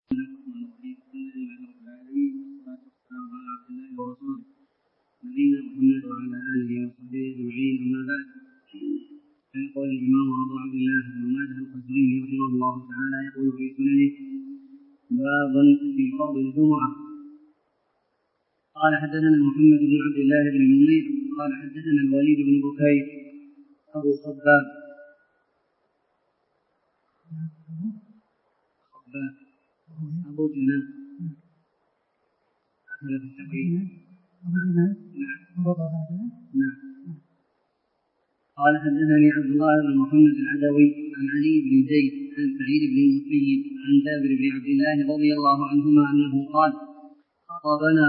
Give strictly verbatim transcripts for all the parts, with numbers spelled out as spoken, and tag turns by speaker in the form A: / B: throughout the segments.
A: نبينا محمد وعلى آله وصحبه أجمعين. أما بعد، فيقول الإمام أبو عبد الله بن ماجه القزويني رحمه الله تعالى يقول في سننه: باب في فضل الجمعة. قال حدثنا محمد بن عبد الله بن نمير قال حدثنا الوليد بن بكير أبو خباب خباب أبو جنان هذا في التقريب. نعم. نعم. قال حدثني عبد الله بن محمد العدوي عن علي بن زيد عن سعيد بن المسيب عن جابر بن عبد الله رضي الله عنهما أنه قال: خطبنا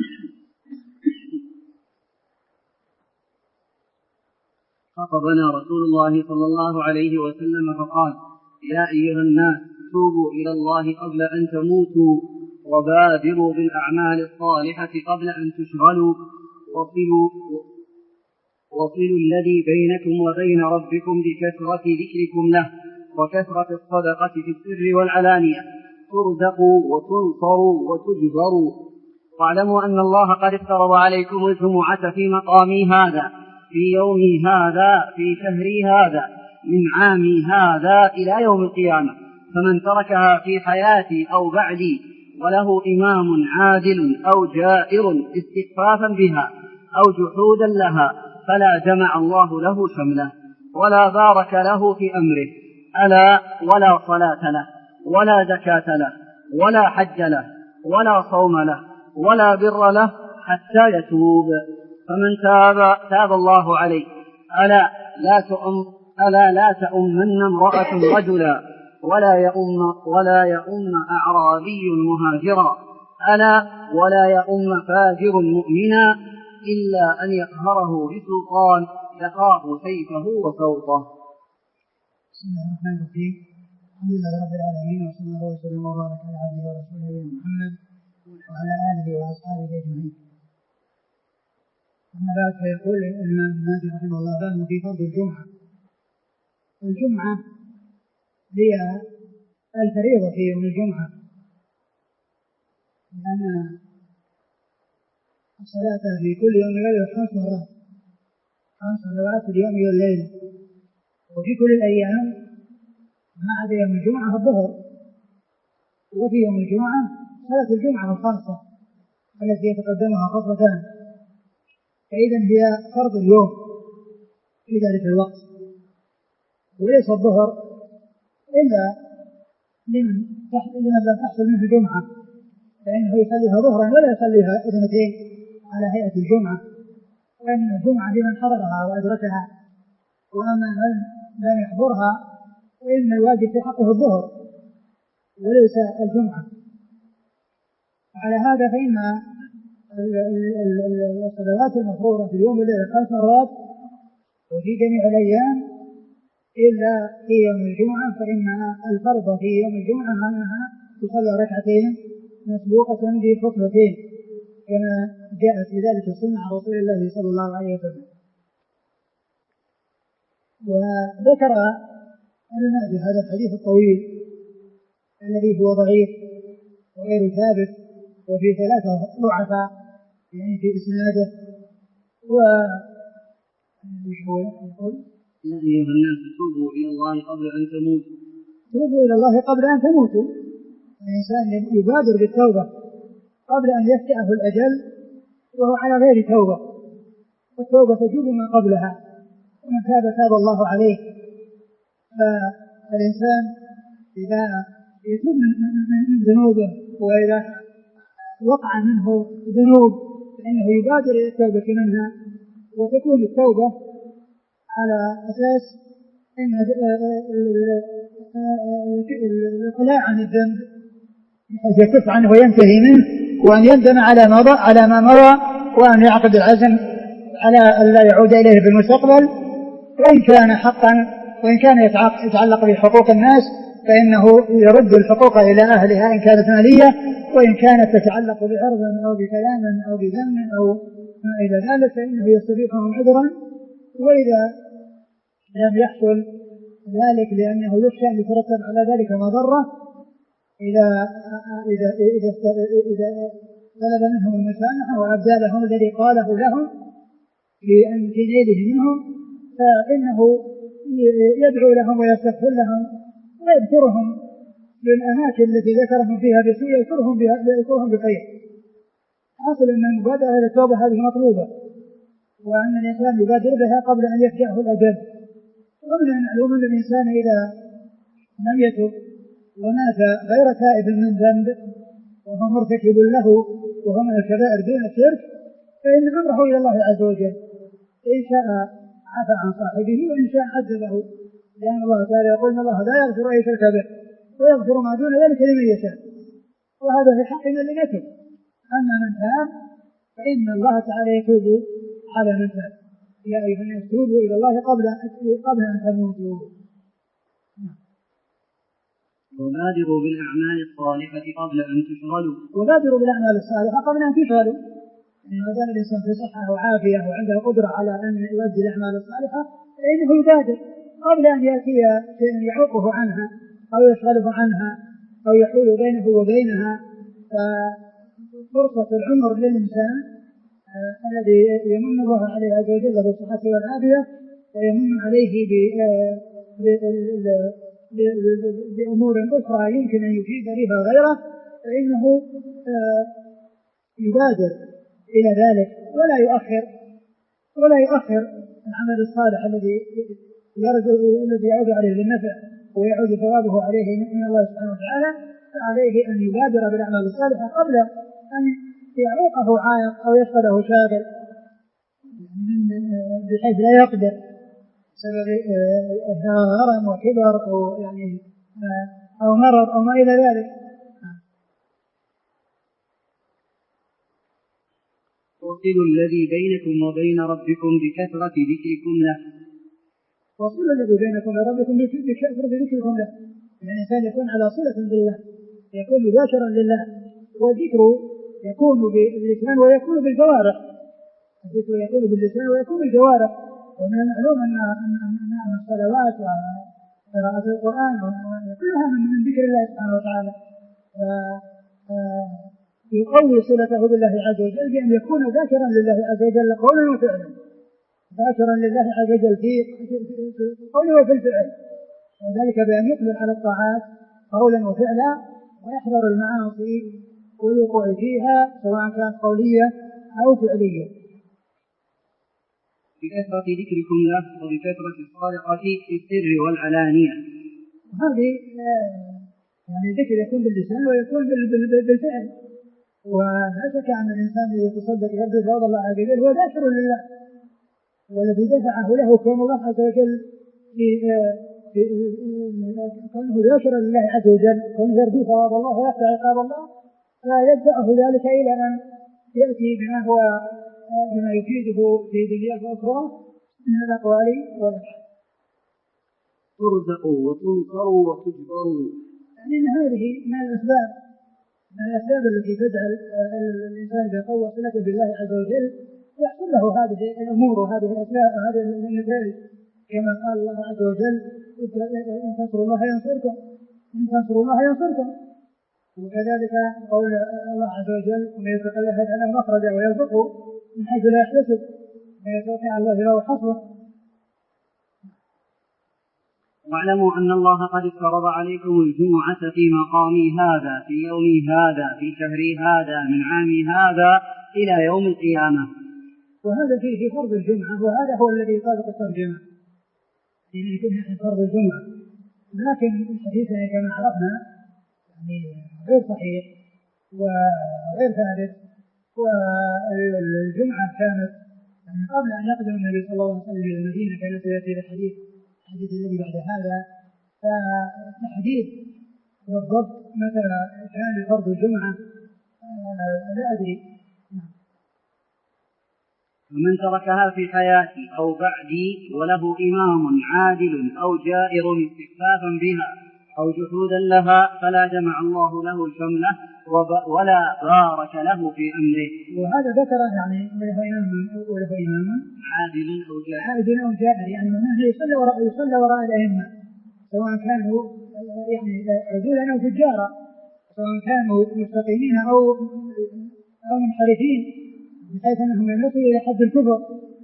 A: خطبنا رسول الله صلى الله عليه وسلم فقال: يا أيها الناس، توبوا إلى الله قبل أن تموتوا، وبادروا بالأعمال الصالحة قبل أن تشغلوا، وصلوا وصلوا الذي بينكم وبين ربكم بكثرة ذكركم له وكثرة الصدقة في السر والعلانية، ترزقوا وتنصروا وتجبروا. واعلموا أن الله قد افترض عليكم الجمعة في مقامي هذا، في يومي هذا، في شهري هذا، من عامي هذا إلى يوم القيامة، فمن تركها في حياتي أو بعدي وله إمام عادل أو جائر استخفافا بها أو جحودا لها فلا جمع الله له شمله ولا بارك له في أمره، ألا ولا صلاة له ولا زكاة له ولا حج له ولا صوم له ولا بر له حتى يتوب. فمن تاب تاب الله عليه. ألا لا تؤم ألا لا تؤمن امرأة رجلا ولا يؤم ولا يؤم أعرابي مهاجرا، ألا ولا يؤم فاجر مؤمنا إلا أن يقهره بسلطان يخاف سيفه وسوطه.
B: بسم الله الرحمن الرحيم. الحمد لله رب العالمين، وصلى الله وسلم وبارك على عبده ورسوله محمد وعلى آله وأصحابه أجمعين. أما بعد، فيقول الإمام مالك رحمه الله: باب في فضل الجمعة. الجمعة هي الفريضة في يوم الجمعة، لأن الصلاة في كل يوم وليلة خمس مرات، خمس صلوات في اليوم والليلة، وفي كل الأيام ما عدا يوم الجمعة الظهر، وفي يوم الجمعة صلاة الجمعة الخاصة التي يتقدمها خطبتان، فإذا هي فرض اليوم في ذلك الوقت، وليس الظهر إلا لمن لمن لم تحصل منه الجمعة، فإنه يصليها ظهرا ولا يصليها اثنتين على هيئة الجمعة، وإن الجمعة لمن حضرها وأدركها، وأما من لم يحضرها فإن الواجب في حقه الظهر وليس الجمعة. على هذا فإن الصلوات المفروضة في اليوم والليلة خمس مرات وفي جميع الأيام إلا في يوم الجمعة، فإن الفرض في يوم الجمعة أنها تصلى ركعتين مسبوقة بخطبتين كما جاءت في ذلك السنة عن رسول الله صلى الله عليه وسلم. وذكر المنهج هذا الحديث الطويل الذي هو ضعيف وغير ثابت، وفي ثلاثة ضعفاء يعني في إسناده. و يقول:
A: يا أيها الناس، توبوا إلى الله قبل أن تموتوا.
B: توبوا إلى الله قبل أن تموتوا. الإنسان يبادر بالتوبة قبل أن يفتئه الأجل وهو على غير توبة، والتوبة تجوب ما قبلها، ومن تاب تاب الله عليه. فالإنسان إذا يتوب من ذنوبه وإذا وقع منه ذنوب فإنه يبادر إلى التوبة منها، وتكون التوبة على أساس أن الإقلاع عن الذنب يكف عنه وينتهي منه، وأن يندم على ما مضى على ما مضى، وأن يعقد العزم على أن لا يعود إليه في المستقبل. وإن كان حقا وإن كان يتعلق بحقوق الناس فإنه يرد الحقوق إلى أهلها إن كانت مالية، وإن كانت تتعلق بعرض أو بكلام أو بذم أو ما إلى ذلك فإنه يستبيحهم عذرا. وإذا لم يحصل ذلك لأنه يخشى أن يترتب على ذلك مضرة إذا إذا إذا إذا طلب منهم المسامحة وأبدى لهم الذي قاله لهم في نيله منهم فإنه يدعو لهم ويستغفر لهم ويذكرهم بالأماكن التي ذكرهم فيها بسوء يذكرهم يذكرهم بخير. حاصل أن المبادرة إلى التوبة هذه مطلوبة، وأن الإنسان يبادر بها قبل أن يفجأه الأجل. ومن المعلوم أن الإنسان إذا لم يتب ومات غير تائب من ذنب وهو مرتكب له وهو من الكبائر دون الشرك فإن أمره إلى الله عز وجل، إن شاء عفى عن صاحبه وإن شاء عذبه، لأن الله تعالى يقول إن الله لا يغفر أن يشرك به ويغفر ما دون ذلك لمن يشاء، وهذا في حق من لم يتب. أما من تاب فإن الله تعالى يتوب على من تاب. يا أيها الناس توبوا إلى الله قبل قبل أن تموتوا.
A: وبادروا بالأعمال الصالحة قبل أن تشغلوا.
B: وبادروا بالأعمال الصالحة قبل أن تشغلوا. يعني ما دام الإنسان في صحة وعافية وعنده قدرة على أن يؤدي الأعمال الصالحة فإنه يبادر قبل أن يأتي شيء يعوقه عنها أو يشغله عنها أو يحول بينه وبينها. فرصة العمر للإنسان آه الذي يمن الله عليه عز وجل بالصحة والعافية ويمن عليه بأمور أخرى يمكن أن يفيد بها غيره فإنه آه يبادر إلى ذلك ولا يؤخر ولا يؤخر العمل الصالح الذي يرجو الذي يعود عليه بالنفع ويعود ثوابه عليه من الله سبحانه وتعالى، فعليه أن يبادر بالأعمال الصالحة قبل أن يعوقه عائق أو يشغله شاغل بحيث لا يقدر بسبب هرم وكبر أو يعني أو مرض أو ما إلى ذلك.
A: وصلوا الذي بينكم وبين ربكم بكثرة ذكركم له.
B: وصلوا الذي بينكم وبين ربكم بكثرة ذكركم له. يعني الإنسان يكون على صلة بالله، يكون مباشرا لله، والذكر يكون باللسان ويكون بالجوارح. الذكر يكون باللسان ويكون بالجوارح. ومن المعلوم أن أن الصلوات وقراءة القرآن كلها من ذكر الله سبحانه وتعالى. يقوي صلته بالله عز وجل بأن يكون ذاكرا لله عز وجل قولا وفعلا، ذاكرا لله عز وجل في القول وفي الفعل، وذلك بأن يقبل على الطاعات قولا وفعلا ويحذر المعاصي والوقوع فيها سواء كانت قولية أو فعلية.
A: بكثرة ذكركم له وبكثرة الصدقة في السر والعلانية.
B: هذه يعني الذكر يكون باللسان ويكون بالفعل، ولا شك أن الإنسان يتصدق يبدو ثواب الله عز وجل هو ذاكر لله، والذي دفعه له كون الله عز وجل في كونه ذاكرا لله عز وجل، كونه يرجو ثواب الله ويخشى عقاب الله، فيدفعه ذلك إلى أن يأتي بما هو بما يفيده في دنياه وأخرى من الأقوال والأفعال.
A: ترزقوا وتنصروا وتجبروا.
B: يعني أن هذه من الأسباب من الأسباب التي تجعل الإنسان إذا قوى صلته بالله عز وجل يحصل له هذه الأمور وهذه الأسباب وهذه النتائج، كما قال الله عز وجل إن تنصروا الله ينصركم إن تنصروا الله ينصركم. وكذلك قول الله عز وجل ومن يتق الله يجعل له مخرجا ويرزقه من حيث لا يحتسب ومن يتوكل على الله فهو حسبه.
A: واعلموا أن الله قد افترض عليكم الجمعة في مقامي هذا في يومي هذا في شهري هذا من عامي هذا إلى يوم القيامة.
B: وهذا فيه فرض الجمعة، وهذا هو الذي يطابق الترجمة يعني يكون فرض الجمعة، لكن الحديث كما عرفنا يعني غير صحيح وغير ثابت. والجمعة كانت يعني قبل أن يقدم النبي صلى الله عليه وسلم إلى المدينة كانت يأتي الحديث الحديث الذي بعد هذا، فالتحديد بالضبط متى كان فرض الجمعة لا أدري.
A: ومن تركها في حياتي أو بعدي وله إمام عادل أو جائر استخفافا بها أو جحودا لها فلا جمع الله له شمله ولا بارك له في أمره.
B: وهذا ذكر يعني وله إمام وله إمام
A: عادل أو جائر
B: عادل أو جائر يعني معناه يصلى وراء يصلى وراء الأئمة سواء كانوا يعني عدولا أو فجارا، سواء كانوا مستقيمين أو أو منحرفين بحيث أنهم يصلوا إلى حد الكفر،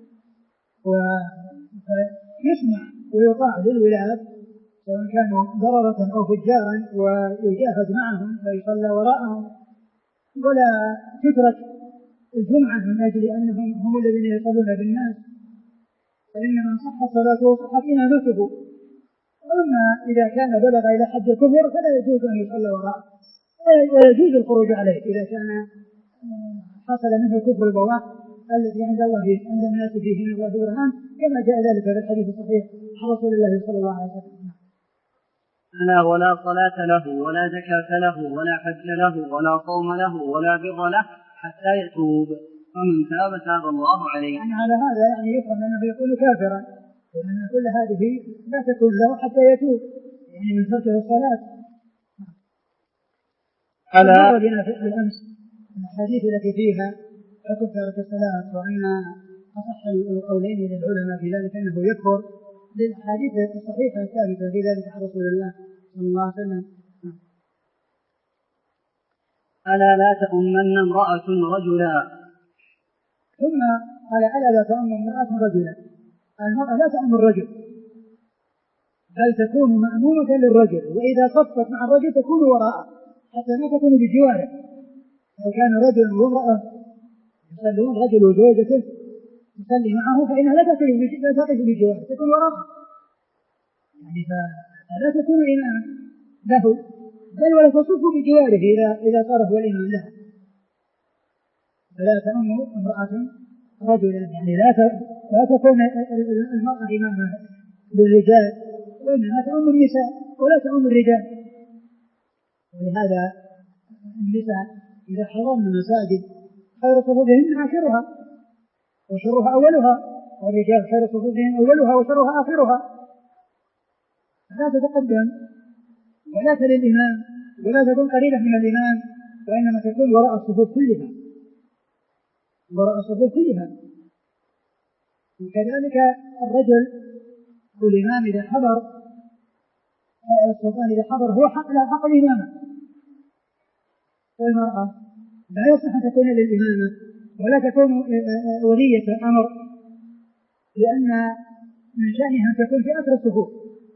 B: ويسمع ويطاع للولاة سواء كانوا ضررة أو فجارا ويجاهد معهم ويصلى وراءهم، ولا تترك الجمعة من أجل أنهم هم الذين يصلون بالناس، فإن من صح صلاته صحت إمامته. أما إذا كان بلغ إلى حد الكفر فلا يجوز أن يصلى وراءه ولا يجوز الخروج عليه إذا كان حصل منه كفر البواح الذي عند الله عند الناس فيه من الله برهان، كما جاء ذلك في الحديث الصحيح عن رسول الله صلى الله عليه وسلم.
A: ألا ولا صلاة له ولا زكاة له ولا حج له ولا صوم له ولا بر له حتى يتوب، فمن تاب تاب الله عليه.
B: يعني على هذا يعني يفهم أنه يكون كافرا، لأن كل هذه لا تكون له حتى يتوب، يعني من تركه الصلاة. ألا بنا في الأمس الحديث التي فيها حكم تارك الصلاة، وأن أصح القولين للعلماء في ذلك أنه يكفر، للحديث الصحيحة الثابتة في ذلك عن رسول الله صلى الله عليه وسلم.
A: ألا لا تؤمن امرأة رجلا.
B: ثم قال ألا لا تؤمن امرأة رجلا. المرأة لا تؤمن الرجل، بل تكون مأمونة للرجل، وإذا صفت مع الرجل تكون وراءه حتى ما تكون بجواره. لو كان رجل وامرأة يصلون رجل وزوجته تصلي معه فإنها لا تقف بجواره، تكون وراءه، يعني فلا تكون إماما له، بل ولا تصف بجواره إذا إذا صار هو الإمام له. فلا تؤم امرأة رجلا، يعني لا لا تكون المرأة إماما للرجال، وإنما تؤم النساء ولا تؤم الرجال. ولهذا النساء إذا حضرن المساجد خير صفوفهن آخرها وشرها أولها، والرجال خير صفوفهم أولها وشرها آخرها. لا تتقدم ولا تلي الإمام ولا تكون قريبة من الإمام، وإنما تكون وراء الصفوف كلها وراء الصفوف كلها. وكذلك الرجل والإمام إذا حضر السلطان إذا حضر هو حق لا حق الإمامة، والمرأة لا يصح أن تكون للإمامة ولا تكون ولية الأمر، لأن من شأنها أن تكون في آخر الصفوف.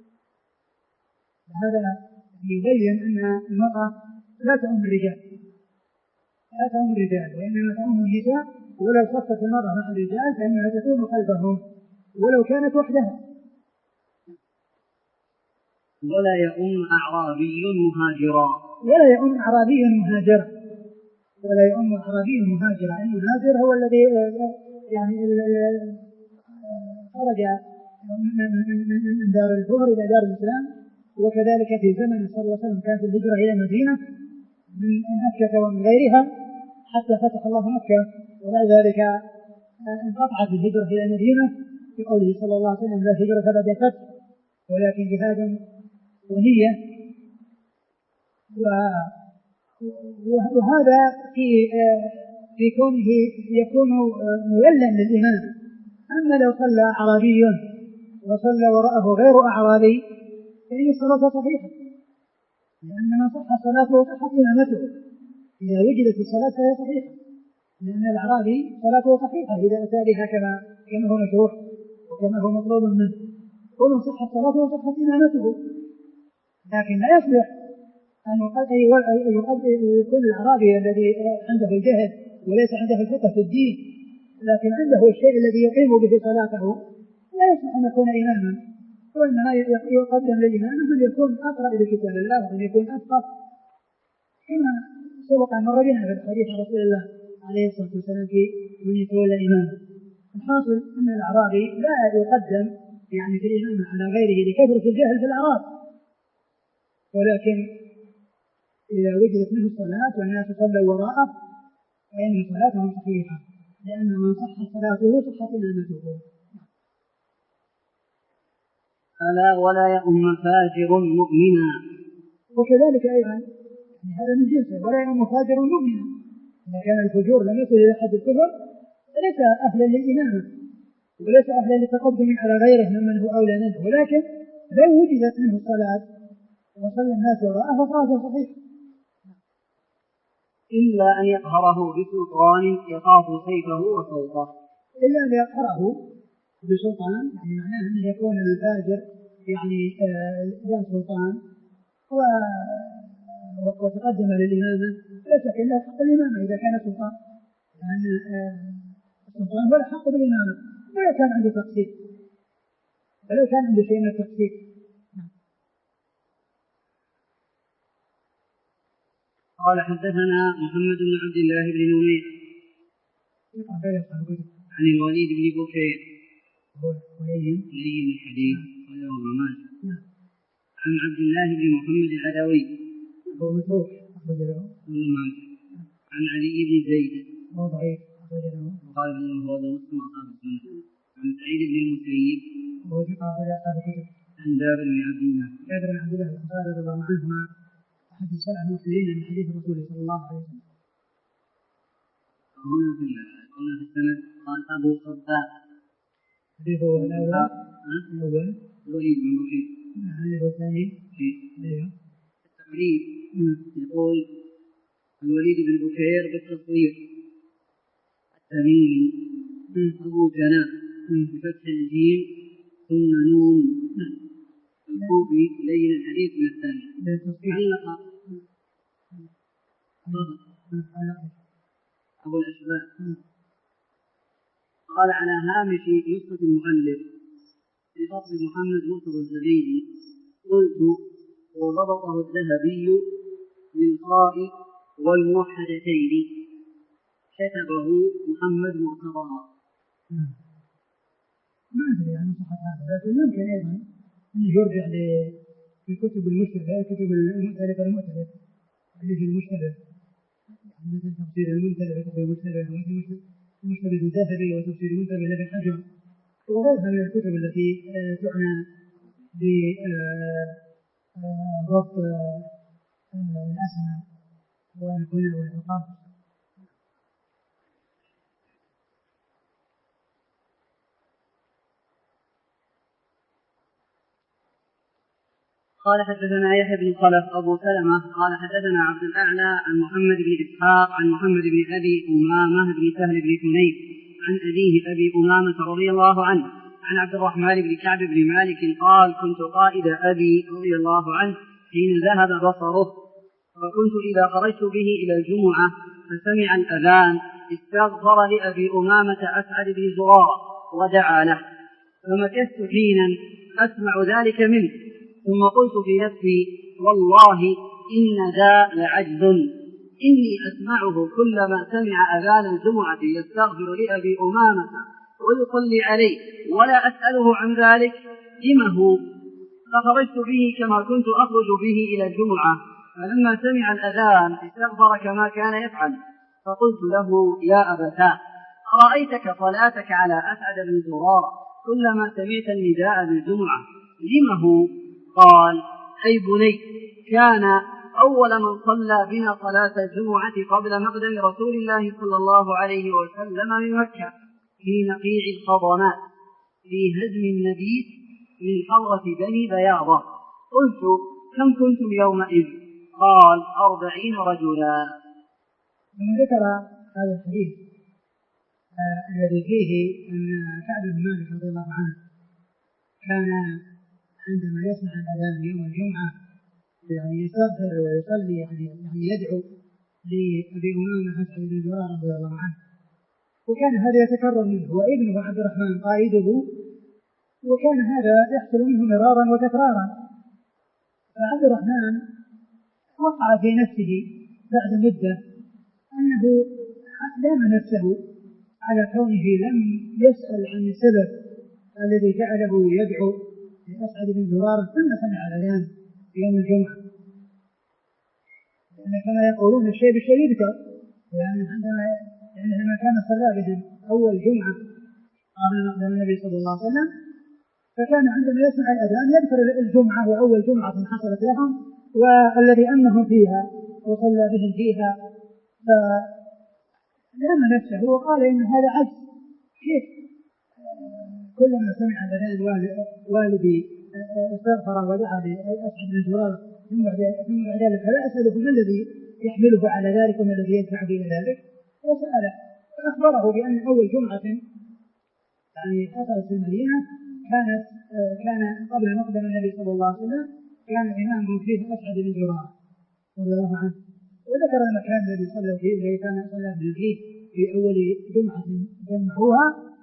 B: هذا يبين أن المرأة لا تؤم الرجال لا تؤم الرجال وإنما تؤم النساء، ولو صفت المرأة مع الرجال فإنها تكون خلفهم ولو كانت وحدها.
A: ولا يؤم أعرابي مهاجرا.
B: ولا يؤم أعرابي مهاجرا ولا يؤم أعرابي مهاجرا. المهاجر هو الذي يعني خرج من دار الكفر إلى دار الإسلام، وكذلك في زمن صلى الله عليه وسلم كانت الهجرة إلى المدينة من مكة ومن غيرها حتى فتح الله مكة، وبعد ذلك انقطعت الهجرة إلى المدينة في قوله صلى الله عليه وسلم لا هجرة بعد الفتح ولكن جهاد ونية. وهذا في في كونه يكون مولا للإمام. أما لو صلى أعرابي وصلى وراءه غير أعرابي فإن الصلاة صحيحة، لأن من صح صلاته صحت إمامته. إذا وجدت الصلاة فهي صحيحة، لأن الأعرابي صلاته صحيحة إذا أتى بها كما كما هو مشروع وكما هو مطلوب منه، ومن صحت صلاته صحت إمامته. لكن لا يصلح أن يكون الأعرابي الذي عنده الجهل وليس عنده الفقه في الدين لكن عنده الشيء الذي يقيم به صلاته، لا يصلح أن يكون إماما، وإنما يقدم للإمام من يكون أقرأ لكتاب الله ومن يكون أفقه، كما سبق أن مر بنا في الحديث عن رسول الله عليه الصلاة والسلام في من يتولى الإمام. الحاصل أن الأعرابي لا يقدم يعني في الإمام على غيره لكثرة الجهل في الأعراب، ولكن إذا وجدت منه الصلاة والناس صلوا وراءه فإن صلاتهم صحيحة، لأن من صح صلاته صحت إمامته.
A: ألا ولا يؤم فاجر مؤمنا.
B: وكذلك أيضا يعني هذا من جنسه، ولا يؤم فاجر مؤمنا. إذا كان الفجور لم يصل إلى حد الكفر فليس أهلا للإمامة وليس أهلا للتقدم على غيره ممن هو أولى منه، ولكن لو وجدت منه الصلاة وصلى الناس وراءه فصلاته صحيحة.
A: إلا أن يقهره بسلطان يخاف سيفه وصوته.
B: إلا أن يقهره بسلطان، يعني معناه أن يكون الفاجر يعني ذا آه سلطان وتقدم للإمامة، لا شك إلا حق الإمامة إذا كان سلطان، لأن آه السلطان هو الحق بالإمامة ولو كان عنده تقصير، ولو كان عنده شيء من التقصير.
A: قال حدثنا محمد بن عبد الله بن نمير عن الوليد بن بكير لين الحديث وله ضمان عن عبد الله بن محمد العدوي عن علي بن زيد قال انه هو مسلم عن سعيد بن المسيب عن جابر بن عبد الله
B: جابر بن عبد الله رضي الله عنهما أحد السبع المكثرين من حديث الرسول صلى الله عليه وسلم.
A: هنا في هنا في السند قال أبو صداق
B: حديثه الأول الأول
A: الوليد بن بكير
B: هذا هو الثاني
A: أيوه التقريب يقول الوليد بن بكير بالتصوير التميمي أبو جناح بفتح الجيم ثم نون الكوفي لين الحديث من الثاني علق أبو الأشباه قال على هامش نسخة المؤلف بفضل محمد مرتضى الزبيدي قلت وضبطه الذهبي بالخاء والموحدتين كتبه محمد مرتضى.
B: ما أدري عن صحة هذا، لكن يمكن أيضا أن يرجع لكتب المشتبه، كتب المؤتلف المؤتلف اللي في المشتبه، مثل تفسير المنتبه كتب المشتبه المشتبه الذهبي وتفسير المنتبه لابن حجر وغيرها من الكتب التي تعنى بضبط الأسماء والكنى والألقاب.
A: قال حدثنا يحيى بن خلف أبو سلمة قال حدثنا عبد الأعلى عن محمد بن إسحاق عن محمد بن أبي أمامة بن سهل بن حنيف عن أبيه أبي أمامة رضي الله عنه عن عبد الرحمن بن كعب بن مالك قال كنت قائد أبي رضي الله عنه حين ذهب بصره فكنت إذا خرجت به إلى الجمعة فسمع الأذان استغفر لأبي أمامة أسعد بن زرارة ودعا له فمكثت حينا أسمع ذلك منه ثم قلت في نفسي والله إن ذا لعجز إني أسمعه كلما سمع أذان الجمعة يستغفر لأبي أمامة ويصلي عليه ولا أسأله عن ذلك لما هو فخرجت به كما كنت أخرج به إلى الجمعة فلما سمع الأذان استغفر كما كان يفعل فقلت له يا أبتاه أرأيتك صلاتك على أسعد بن زرارة كلما سمعت النداء بالجمعة لما هو قال أي بني كان أول من صلى بنا صلاة الجمعة قبل مقدم رسول الله صلى الله عليه وسلم من مكة في نقيع الخضنات في هدم النبيت من حضرة بني بياضة قلت كم كنتم يومئذ قال أربعين رجلا.
B: ثم ذكر هذا الحديث آه الذي فيه أن كعب بن مالك رضي الله عنه كان عندما يسمع الأذان يوم الجمعة يعني يستغفر ويصلي يعني يعني يدعو لأبي أمامة أسعد بن زرارة رضي الله عنه وكان هذا يتكرر منه وابنه عبد الرحمن قائده وكان هذا يحصل منه مرارا وتكرارا فعبد الرحمن وقع في نفسه بعد مدة أنه لام نفسه على كونه لم يسأل عن السبب الذي جعله يدعو لأسعد بن زرارة ثم سمع الأذان في يوم الجمعة لأن كما يقولون الشيء بالشيء يذكر لأن عندما يعني لما كان صلى بهم أول جمعة قبل مقدم النبي صلى الله عليه وسلم فكان عندما يسمع الأذان يذكر الجمعة وأول جمعة حصلت لهم والذي أمهم فيها وصلى بهم فيها فلام نفسه وقال إن هذا عجز كيف كلما سمع الأذان والدي استغفر ودعا لأسعد بن زرارة ثم بعد ذلك فلا أسأله ما الذي يحمله على ذلك وما الذي يدفعه إلى ذلك، وسأله فأخبره بأن أول جمعة يعني حصلت في المدينة كانت كان قبل مقدم النبي صلى الله عليه وسلم، كان إمامه فيه أسعد بن زرارة رضي الله عنه، وذكر المكان الذي صلوا فيه الذي كان صلى فيه في أول جمعة جمعوها.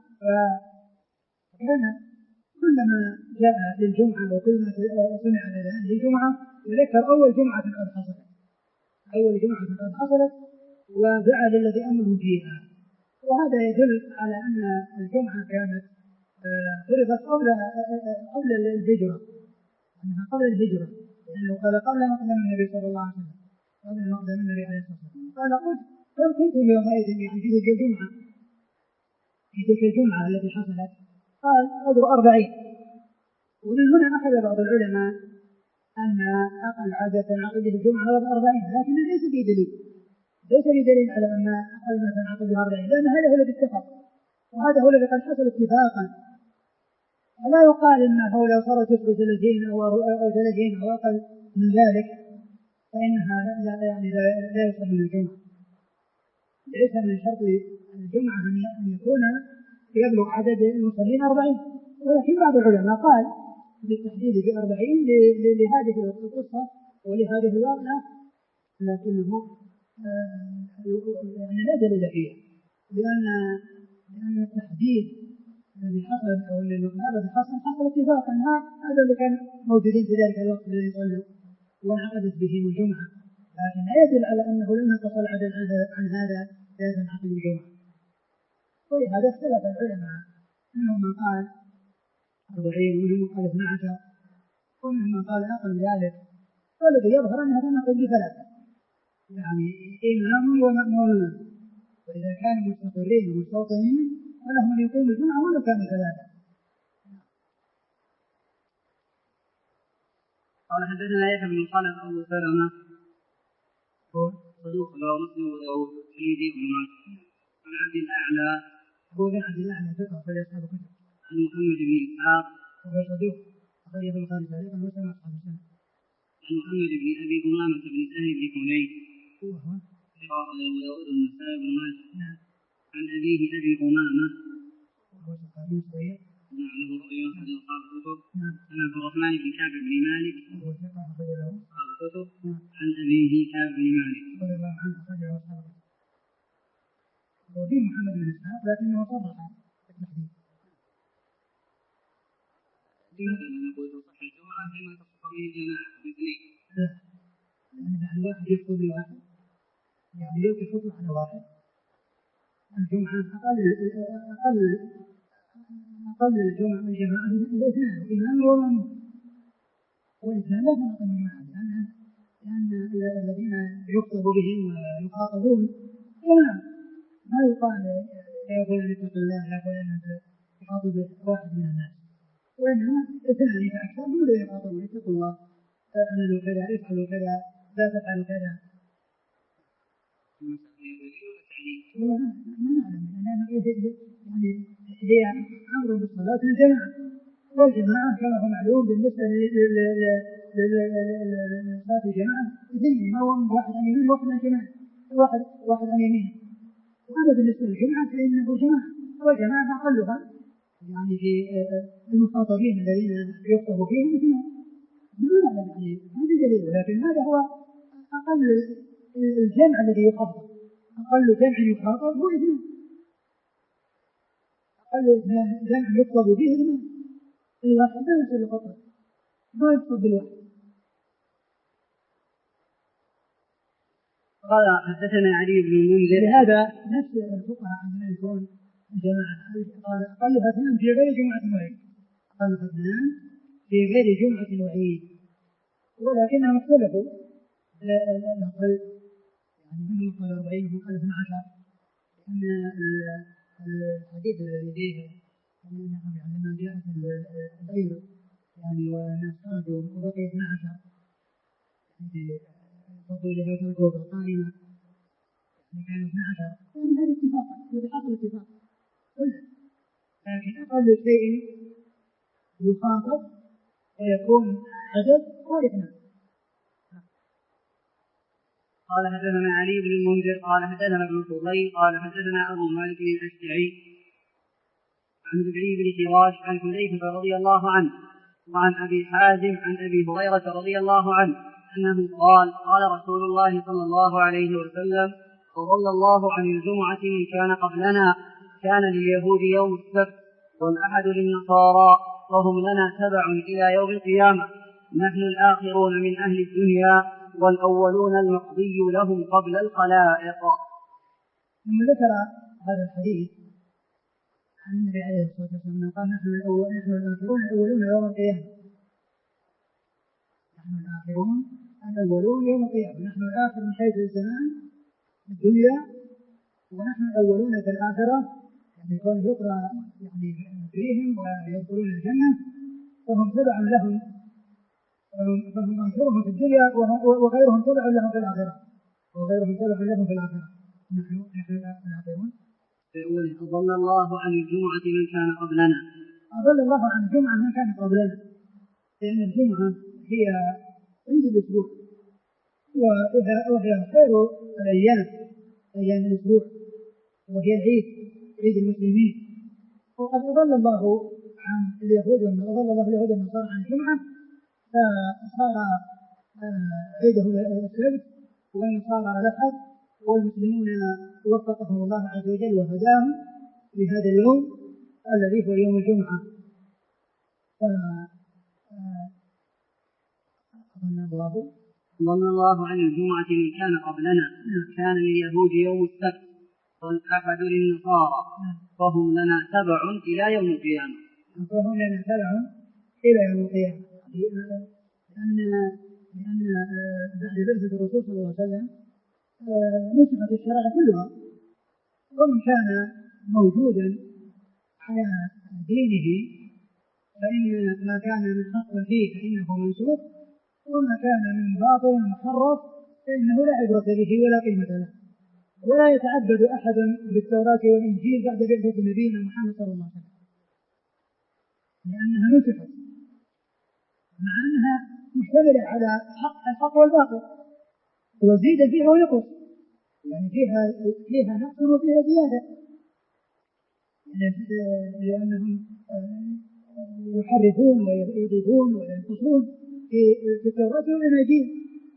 B: فكان كلما جاء للجمعة وكلما سمع الأذان للجمعة يذكر أول جمعة قد حصلت أول جمعة قد حصلت ودعا للذي أمره فيها. وهذا يدل على أن الجمعة كانت فرضت قبل قبل الهجرة، أنها قبل الهجرة، لأنه قال قبل مقدم النبي صلى الله عليه وسلم، قبل مقدم النبي عليه الصلاة والسلام. قال قلت كم كنتم يومئذ يعني في تلك الجمعة في تلك الجمعة التي حصلت؟ قال قدر أربعين. ومن هنا أخذ بعض العلماء أن أقل عادة عقد الجمعة هو أربعين، لكن ليس في دليل ليس في دليل على أن أقل مثلا عقد أربعين، لأن هذا هو الذي اتفق وهذا هو الذي قد حصل اتفاقا. ولا يقال إنه لو صارت ثلاثين أو ثلاثين أو أقل من ذلك فإنها لا يعني لا يصل من الجمعة. ليس من شرط الجمعة أن يكون يبلغ عدد المصلين أربعين، ولكن بعض العلماء قال بالتحديد بأربعين لهذه القصة ولهذه الواقعة، لكنه يعني لا دليل فيها، لأن لأن التحديد الذي حصل أو المقدار الذي حصل حصل اتفاقا. هذا اللي كان موجودين في ذلك الوقت الذي صلوا وانعقدت بهم الجمعة، لكن لا يدل على أنه لم يتصل عدد عن هذا لازم عقد الجمعة. ولهذا اختلف العلماء، منهم من قال أربعين ومنهم من قال اثني عشر ومنهم من قال أقل ذلك. والذي يظهر أنها تنعقد بثلاثة، يعني إمام ومأمون، وإذا كانوا مستقرين ومستوطنين فلهم أن يقيموا الجمعة ولو كانوا ثلاثة.
A: قال حدثنا يحيى بن خالد أبو سلمة هو صدوق رواه مسلم والترمذي وابن ماجه. عن عبد الأعلى
B: هو بن عبد الأعلى ثقة في أصحاب الكتب.
A: عن محمد بن إسحاق
B: وهو صدوق أخرجه البخاري تعليقا ومسلم أصحاب السنة.
A: عن محمد بن أبي أمامة بن سهل بن حنين
B: وهو
A: رواه أبو داود والنسائي وابن ماجه. عن أبيه أبي أمامة
B: وهو صحابي صغير
A: نعم له رؤيا أحد أصحاب الكتب. عن عبد الرحمن بن كعب بن مالك
B: وهو ثقة أخرج له
A: أصحاب الكتب. عن أبيه كعب بن مالك
B: رضي الله عنه أخرج له أصحاب الكتب. وفيه محمد بن إسحاق لكنه صرح بالتحديد.
A: لماذا لا نقول تصح الجمعة فيما تصح به الجماعة باثنين؟
B: لأن يعني واحد يخطب لواحد، يعني يلقي خطبة على واحد. الجمعة أقل أقل أقل الجمعة من جماعة الاثنان إمام ومأمون، والإسلام لا تنقل من جماعة، لأن لأن الذين يخطب بهم ويخاطبون جماعة، ما يقال لا يقول أن اتق الله لا يقول أن تخاطب واحد من الناس، وإنما اثنان فأكثر هم لا يخاطبون اتقوا الله اعملوا كذا افعلوا كذا لا تفعلوا كذا. ما نعلم لأنه يعني هي أمر بالصلاة الجماعة، والجماعة كما هو معلوم بالنسبة لصلاة الجماعة اثنين، هو واحد عن يمين وواحد عن شمال، واحد واحد عن يمين. وهذا بالنسبة للجمعة فإنه جماعة، والجماعة أقلها يعني في المخاطبين الذين يخطب فيهم اثنين. ما نعلم يعني ما في دليل، ولكن هذا هو أقل الجمع الذي يخاطب، أقل جمع يخاطب هو اثنين، أقل جمع يخطب به اثنين، الواحد لا يصير الخطبة ما يخطب بالواحد.
A: قال حدثنا علي بن المنذر.
B: لهذا نفس الفقهاء عندما يكون جماعة قال أقلها اثنان في غير جمعة وعيد، أقلها اثنان في غير جمعة وعيد، ولكنهم اختلفوا الأقل يعني منهم قال أربعين ومن قال اثنى عشر، لأن الحديث الذي فيه أنهم لما جاءت الغير يعني والناس خرجوا وبقي اثنى عشر فضلها تركوا قائمة يعني كان اثنى عشر، يعني هذا اتفاق هذا حصل اتفاق كله، لكن أقل شيء يخاطب ويكون عدد هو اثنان.
A: قال حدثنا علي بن المنذر قال حدثنا ابن فضيل قال حدثنا أبو مالك الأشجعي عن ربعي بن حراش عن حذيفة رضي الله عنه وعن أبي حازم عن أبي هريرة رضي الله عنه أنه قال قال رسول الله صلى الله عليه وسلم وضل الله عن الجمعة من كان قبلنا كان لليهود يوم السبت والأحد للنصارى وهم لنا تبع إلى يوم القيامة نحن الآخرون من أهل الدنيا والأولون المقضي لهم قبل الخلائق.
B: ثم ذكر هذا الحديث عن النبي عليه الصلاة والسلام قال نحن الأول نحن الآخرون الأولون يوم القيامة نحن الآخرون الأولون يوم القيامة نحن الآخر من حيث الزمان الدنيا ونحن الأولون في الآخرة يعني يكون يقرأ يعني فيهم ويدخلون الجنة فهم تبع لهم فهم آخرهم في الدنيا وغيرهم تبع لهم في الآخرة وغيرهم تبع لهم في الآخرة نحن نحن الآخرون.
A: أضل الله عن الجمعة من كان قبلنا
B: أضل الله عن الجمعة من كان قبلنا لأن الجمعة هي عيد الأسبوع وهي خير الأيام أيام الأسبوع وهي العيد عيد المسلمين وقد أضل الله عن اليهود أضل الله اليهود والنصارى عن الجمعة فصار عيدهم السبت والنصارى الأحد والمسلمون وفقهم الله عز وجل وهداهم لهذا اليوم الذي هو يوم الجمعة.
A: ضل الله عن الجمعة من كان قبلنا كان لليهود يوم السبت والأحد للنصارى فهم لنا تبع إلى يوم القيامة
B: فهم لنا تبع إلى يوم القيامة لأن لأن بعد بعثة الرسول صلى الله عليه وسلم نسخت الشرائع كلها ومن كان موجودا على دينه فإن ما كان من حق فيه فإنه منسوخ وما كان من باطل محرف فإنه لا عبرة به ولا قيمة له ولا يتعبد أحد بالتوراة والإنجيل بعد بعثة نبينا محمد صلى الله عليه وسلم لأنها نسخت مع أنها مشتملة على حق الحق والباطل وزيد فيها ونقص يعني فيها فيها نقص وفيها زيادة لأنهم يحرفون ويضيفون وينقصون في التوراة والإنجيل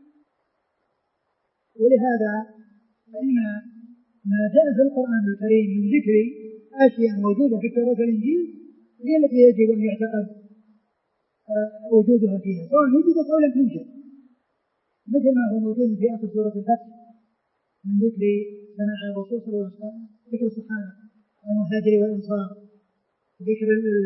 B: ولهذا فإن ما جاء في القرآن الكريم من ذكر أشياء موجودة في التوراة والإنجيل هي التي يجب أن يعتقد وجودها فيها سواء وجدت أو لم توجد مثل ما هو موجود في آخر سورة الفتح من ذكر صناعة الرسول صلى الله عليه وسلم ذكر الصحابة والمهاجرين والأنصار ذكر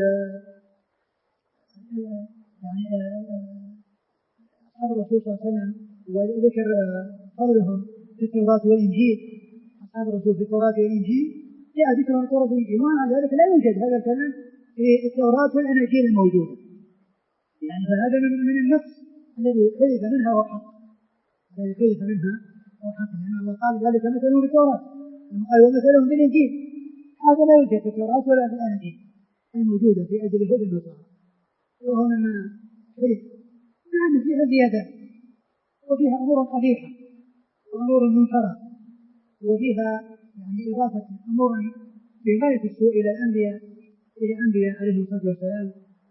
B: يعني أصحاب الرسول صلى الله عليه وسلم وذكر فضلهم في التوراة والإنجيل أصحاب الرسول في التوراة والإنجيل جاء ذكر التوراة والإنجيل ومع ذلك لا يوجد هذا الكلام في التوراة والإنجيل الموجودة يعني فهذا من النقص الذي خلف منها وحق الذي خلف منها وحق لأن الله قال ذلك مثلهم بالتوراة قال ومثلهم بالإنجيل هذا لا يوجد في التوراة ولا في الإنجيل الموجودة في أجل هدى النصارى وهو مما خلف مع أن فيها زيادة وفيها أمور قبيحة وأمور منكرة وفيها يعني إضافة أمور في غاية السوء إلى الأنبياء إلى الأنبياء عليهم الصلاة والسلام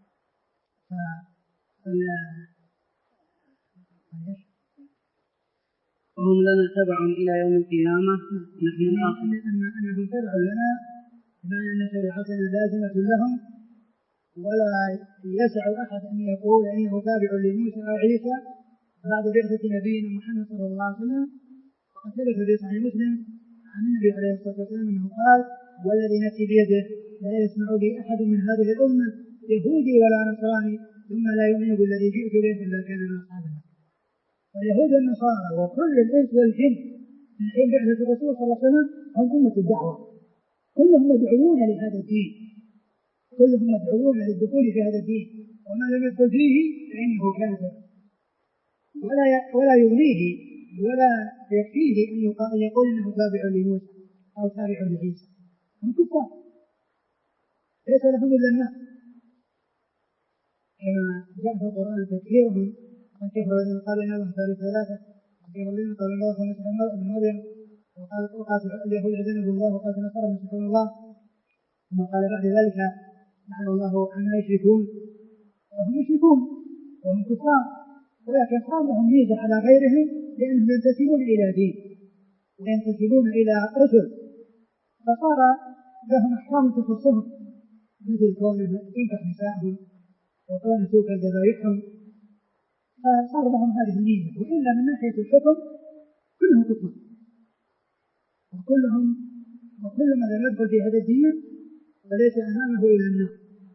A: وهم لنا تبع إلى يوم القيامة نحن
B: أنهم تبع لنا بما أن شريعتنا لازمة لهم ولا يسع أحد أن يقول إنه تابع لموسى أو عيسى بعد بعثة نبينا محمد صلى الله عليه وسلم وقد ثبت في صحيح مسلم عن النبي عليه الصلاة والسلام أنه قال والذي نفسي بيده لا يسمع بي أحد من هذه الأمة يهودي ولا نصراني ثم لا يؤمن بالذي جئت به إلا كان من أصحابنا. واليهود والنصارى وكل الإنس والجن من حين بعثة الرسول صلى الله عليه وسلم هم أمة الدعوة كلهم مدعوون لهذا الدين كلهم مدعوون للدخول في هذا الدين وما لم يدخل فيه فإنه كافر ولا ولا يغنيه ولا يكفيه أن يقول إنه تابع لموسى أو تابع لعيسى هم كفار ليس لهم إلا النار كما جاء في القرآن تذكيرهم من كفر الذين قالوا إن الله ثالث ثلاثة في الذين قال الله مسح ابن مريم وقال وقاتل اليهود عزيزه الله وقاتل النصارى مسحون الله، ثم قال بعد ذلك لعن الله عما يشركون، وهم يشركون وهم كفار، ولكن صار لهم ميزه على غيرهم لانهم ينتسبون الى دين وينتسبون الى رسل، فصار لهم احكام تخصهم مثل كونهم تنكح نسائهم وكون توكل ذبائحهم، فصار لهم هذه الميزه. والا من ناحيه الحكم كلهم كفار، وكلهم وكل من لم يدخل في هذا الدين فليس امامه الا النار،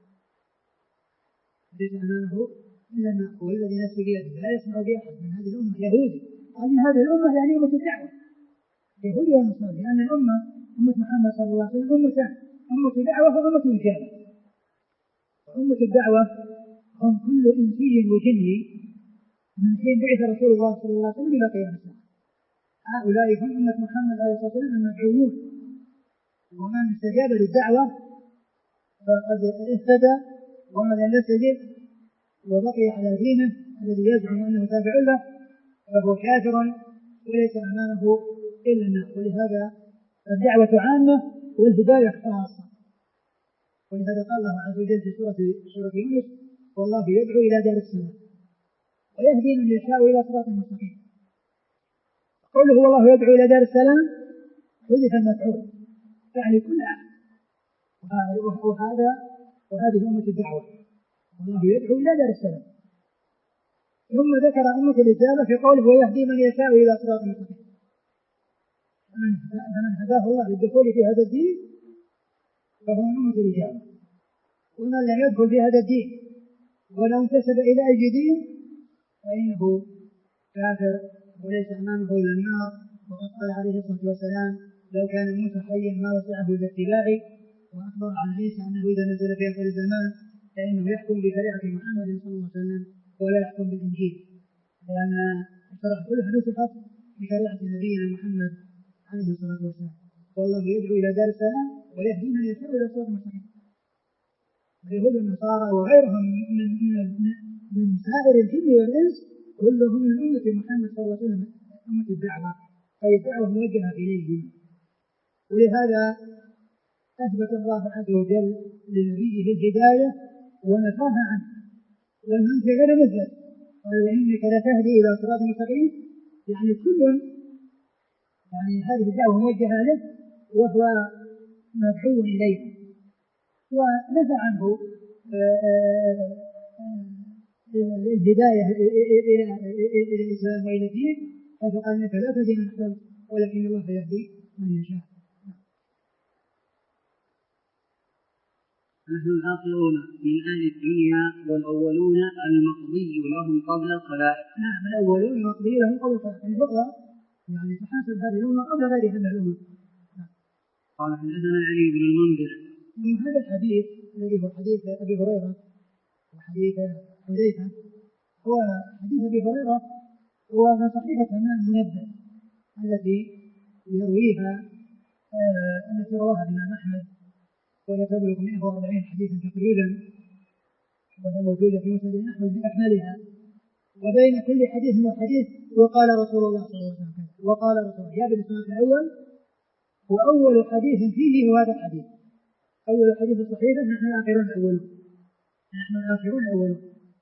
B: ليس امامه الا النار. والذي نفسي بيده لا يسمع باحد من هذه الامه يهودي، ومن هذه الامه يعني امه الدعوه يهودي ونصارى، لان الامه امه محمد صلى الله عليه وسلم امتان، امه دعوه وامه رجاله. امه الدعوه هم كل انسي وجني من حين بعث رسول الله صلى الله عليه وسلم الى قيام الساعه، هؤلاء هم امه محمد عليه الصلاه والسلام المدعوون، ومن استجاب للدعوه فقد اهتدى، ومن لم يستجب وبقي على دينه الذي يزعم انه تابع له فهو كافر وليس امامه الا النار. ولهذا الدعوه عامه والهدايه خاصه، ولهذا قال الله عز وجل في سوره سوره يونس: والله يدعو الى دار السلام ويهدي من يشاء الى صراط مستقيم. قوله والله يدعو الى دار السلام حذف المفعول يعني كل احد، وهذا وهذه امه الدعوه، والله يدعو الى دار السلام. ثم ذكر امه الاجابه في قوله ويهدي من يشاء الى صراط مستقيم، فمن هداه الله للدخول في هذا الدين فهو من امه الاجابه، ومن لم يدخل في هذا الدين ولو انتسب الى اي دين فانه كافر وليس امامه الا النار. وقد قال عليه الصلاه والسلام: لو كان موسى حيا ما وسعه الا واخبر عن عيسى انه اذا نزل في اخر الزمان فانه يحكم بشريعه محمد صلى الله عليه وسلم ولا يحكم بالانجيل، لان الشرع كلها نسخت بشريعه نبينا محمد عليه الصلاه والسلام. والله يدعو الى دار السلام ويهدي من يشاء الى صراط مستقيم. اليهود والنصارى وغيرهم من من من سائر الجن والانس كلهم من امه محمد صلى الله عليه وسلم، امه الدعوه، اي الدعوه موجهه اليهم. ولهذا اثبت الله عز وجل لنبيه الهدايه ونفاها عنه، والمنفي غير مثبت، قال وانك لتهدي الى صراط مستقيم، يعني كل يعني هذه الدعوه موجهه له وهو مدعو اليه، ونفى عنه الهدايه الى الاسلام والى الدين، حيث قال انك لا تهدي من احببت ولكن الله يهدي من يشاء.
A: نحن الآخرون من أهل الدنيا والأولون المقضي لهم قبل الخلائق.
B: نعم، الأولون المقضي لهم قبل الخلائق، يعني فقط يعني تحاسب هذه الأمة قبل غيرها من الأمم.
A: قال حدثنا علي بن المنذر.
B: من هذا الحديث الذي هو حديث أبي هريرة وحديث حذيفة، هو حديث أبي هريرة هو من صحيفة الإمام المنبه التي يرويها آه التي رواها الإمام أحمد، ولا تبلغ مئة وأربعين حديثا تقريبا، وهي موجودة في مسند أحمد بأكملها. وبين كل حديث وحديث وقال رسول الله صلى الله عليه وسلم وقال رسول الله، جاء بالإسناد الأول وأول حديث فيه هو هذا الحديث، أول حديث الصحيح نحن الآخرون الأولون، نحن الآخرون الأولون.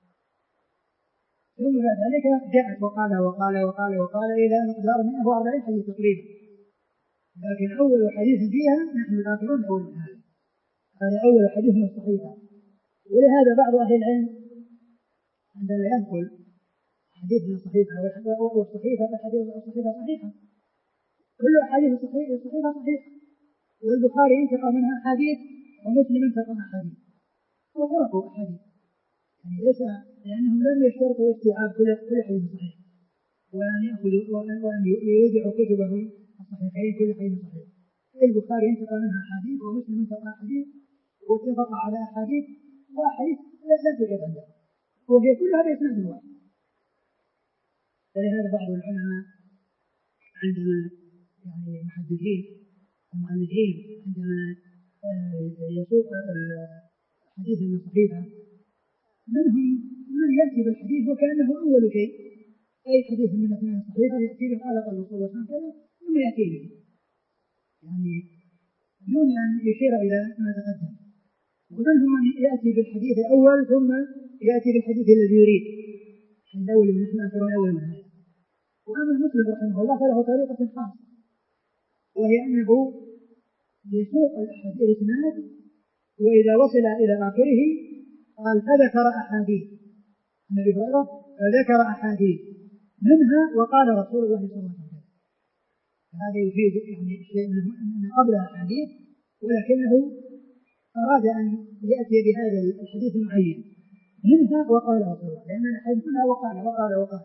B: ثم بعد ذلك جاءت وقال وقال وقال وقال إلى مقدار مئة وأربعين حديث تقريبا، لكن أول حديث فيها نحن الآخرون الأولون، هذا أول حديث من الصحيحة. ولهذا بعض أهل العلم عندما ينقل حديث من الصحيحة والصحيحة الحديث الصحيحة صحيحة، كل حديث صحيح صحيحة صحيحة، والبخاري انتقى منها حديث ومسلم انتقى أحاديث وتركوا أحاديث، يعني ليس لأنهم لم يشترطوا استيعاب كل كل حديث صحيح، وأن يأخذوا وأن يودعوا كتبهم الصحيحين كل حديث صحيح. البخاري انتقى منها حديث ومسلم انتقى حديث واتفق على أحاديث وأحاديث لا توجد عندهم، وهي كلها بإسناد واحد. ولهذا بعض العلماء عندما يعني المحدثين المؤلفين عندما يسوق الحديث من الصحيحة منهم من يأتي بالحديث وكأنه أول شيء، أي حديث من الاثنين صحيحة يأتي به قال قال رسول الله صلى الله عليه وسلم ثم يأتي به، يعني بدون أن يشير إلى ما تقدم. ومنهم من يأتي بالحديث الأول ثم يأتي بالحديث الذي يريد الأول من نحن أكثر الأول من هذا. وأما مسلم رحمه الله فله طريقة خاصة، وهي أنه يسوق الإسناد وإذا وصل إلى آخره قال فذكر أحاديث النبي هريرة فذكر أحاديث منها وقال رسول الله صلى الله عليه وسلم. هذا يفيد يعني شيء من قبل أحاديث، ولكنه أراد أن يأتي بهذا الحديث المعين منها وقال رسول الله، لأن الحديث منها وقال وقال وقال.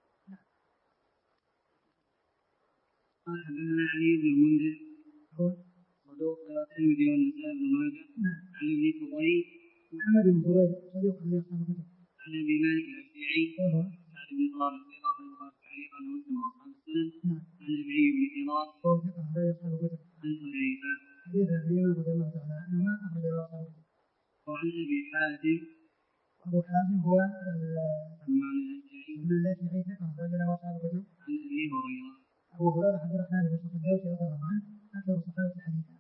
A: قال حدثنا علي بن المنذر صدوق الترمذي والنسائي بن ماجه عن ابن فضيل
B: محمد بن فضيل صدوق
A: عن ابي مالك الاشجعي سعد بن طارق اضافه البخاري تعليقا ومسلم واصحاب السنن عن ربعي بن حراس عن حذيفه
B: حديث ابي رضي الله تعالى عنهما اخرج له.
A: وعن ابي حازم
B: ابو حازم هو
A: سلمان الاشجعي
B: من الاشجعي اخرج له اصحاب الكتب.
A: عن ابي هريره
B: أبو هريرة عبد الرحمن بن الصدوق رضي الله عنه أكثر الصحابة حديثا.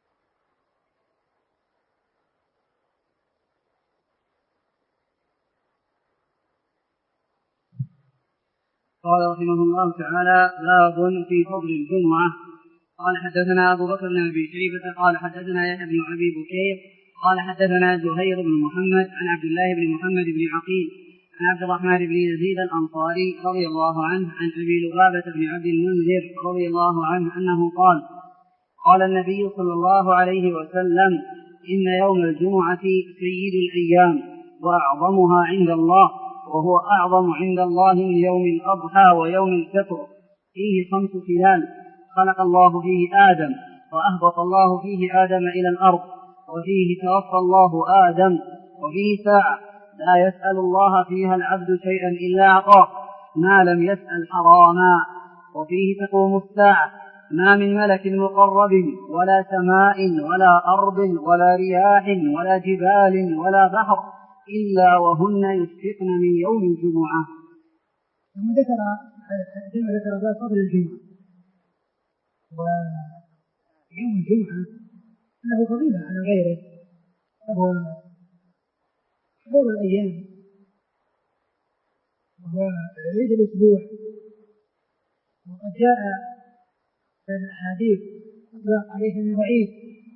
A: قال رحمه الله تعالى باب في فضل الجمعة. قال حدثنا أبو بكر بن أبي شيبة قال حدثنا يحيى بن أبي بكير قال حدثنا زهير بن محمد عن عبد الله بن محمد بن عقيل عن عبد الرحمن بن يزيد الأنصاري رضي الله عنه عن أبي لبابة بن عبد المنذر رضي الله عنه أنه قال قال النبي صلى الله عليه وسلم إن يوم الجمعة سيد الأيام وأعظمها عند الله، وهو أعظم عند الله من يوم الأضحى ويوم الفطر، فيه خمس خلال خلق الله فيه آدم وأهبط الله فيه آدم إلى الأرض، وفيه توفى الله آدم، وفيه ساعة لا يسأل الله فيها العبد شيئا إلا أعطاه ما لم يسأل حراما، وفيه تقوم الساعة ما من ملك مقرب ولا سماء ولا أرض ولا رياح ولا جبال ولا بحر إلا وهن يشفقن من يوم الجمعة.
B: ثم ذكر ثم ذكر باب فضل الجمعة. ويوم الجمعة له فضيلة على غيره، وهو خير الأيام وهو عيد الأسبوع. وقد جاء في الحديث أطلق عليه أنه عيد،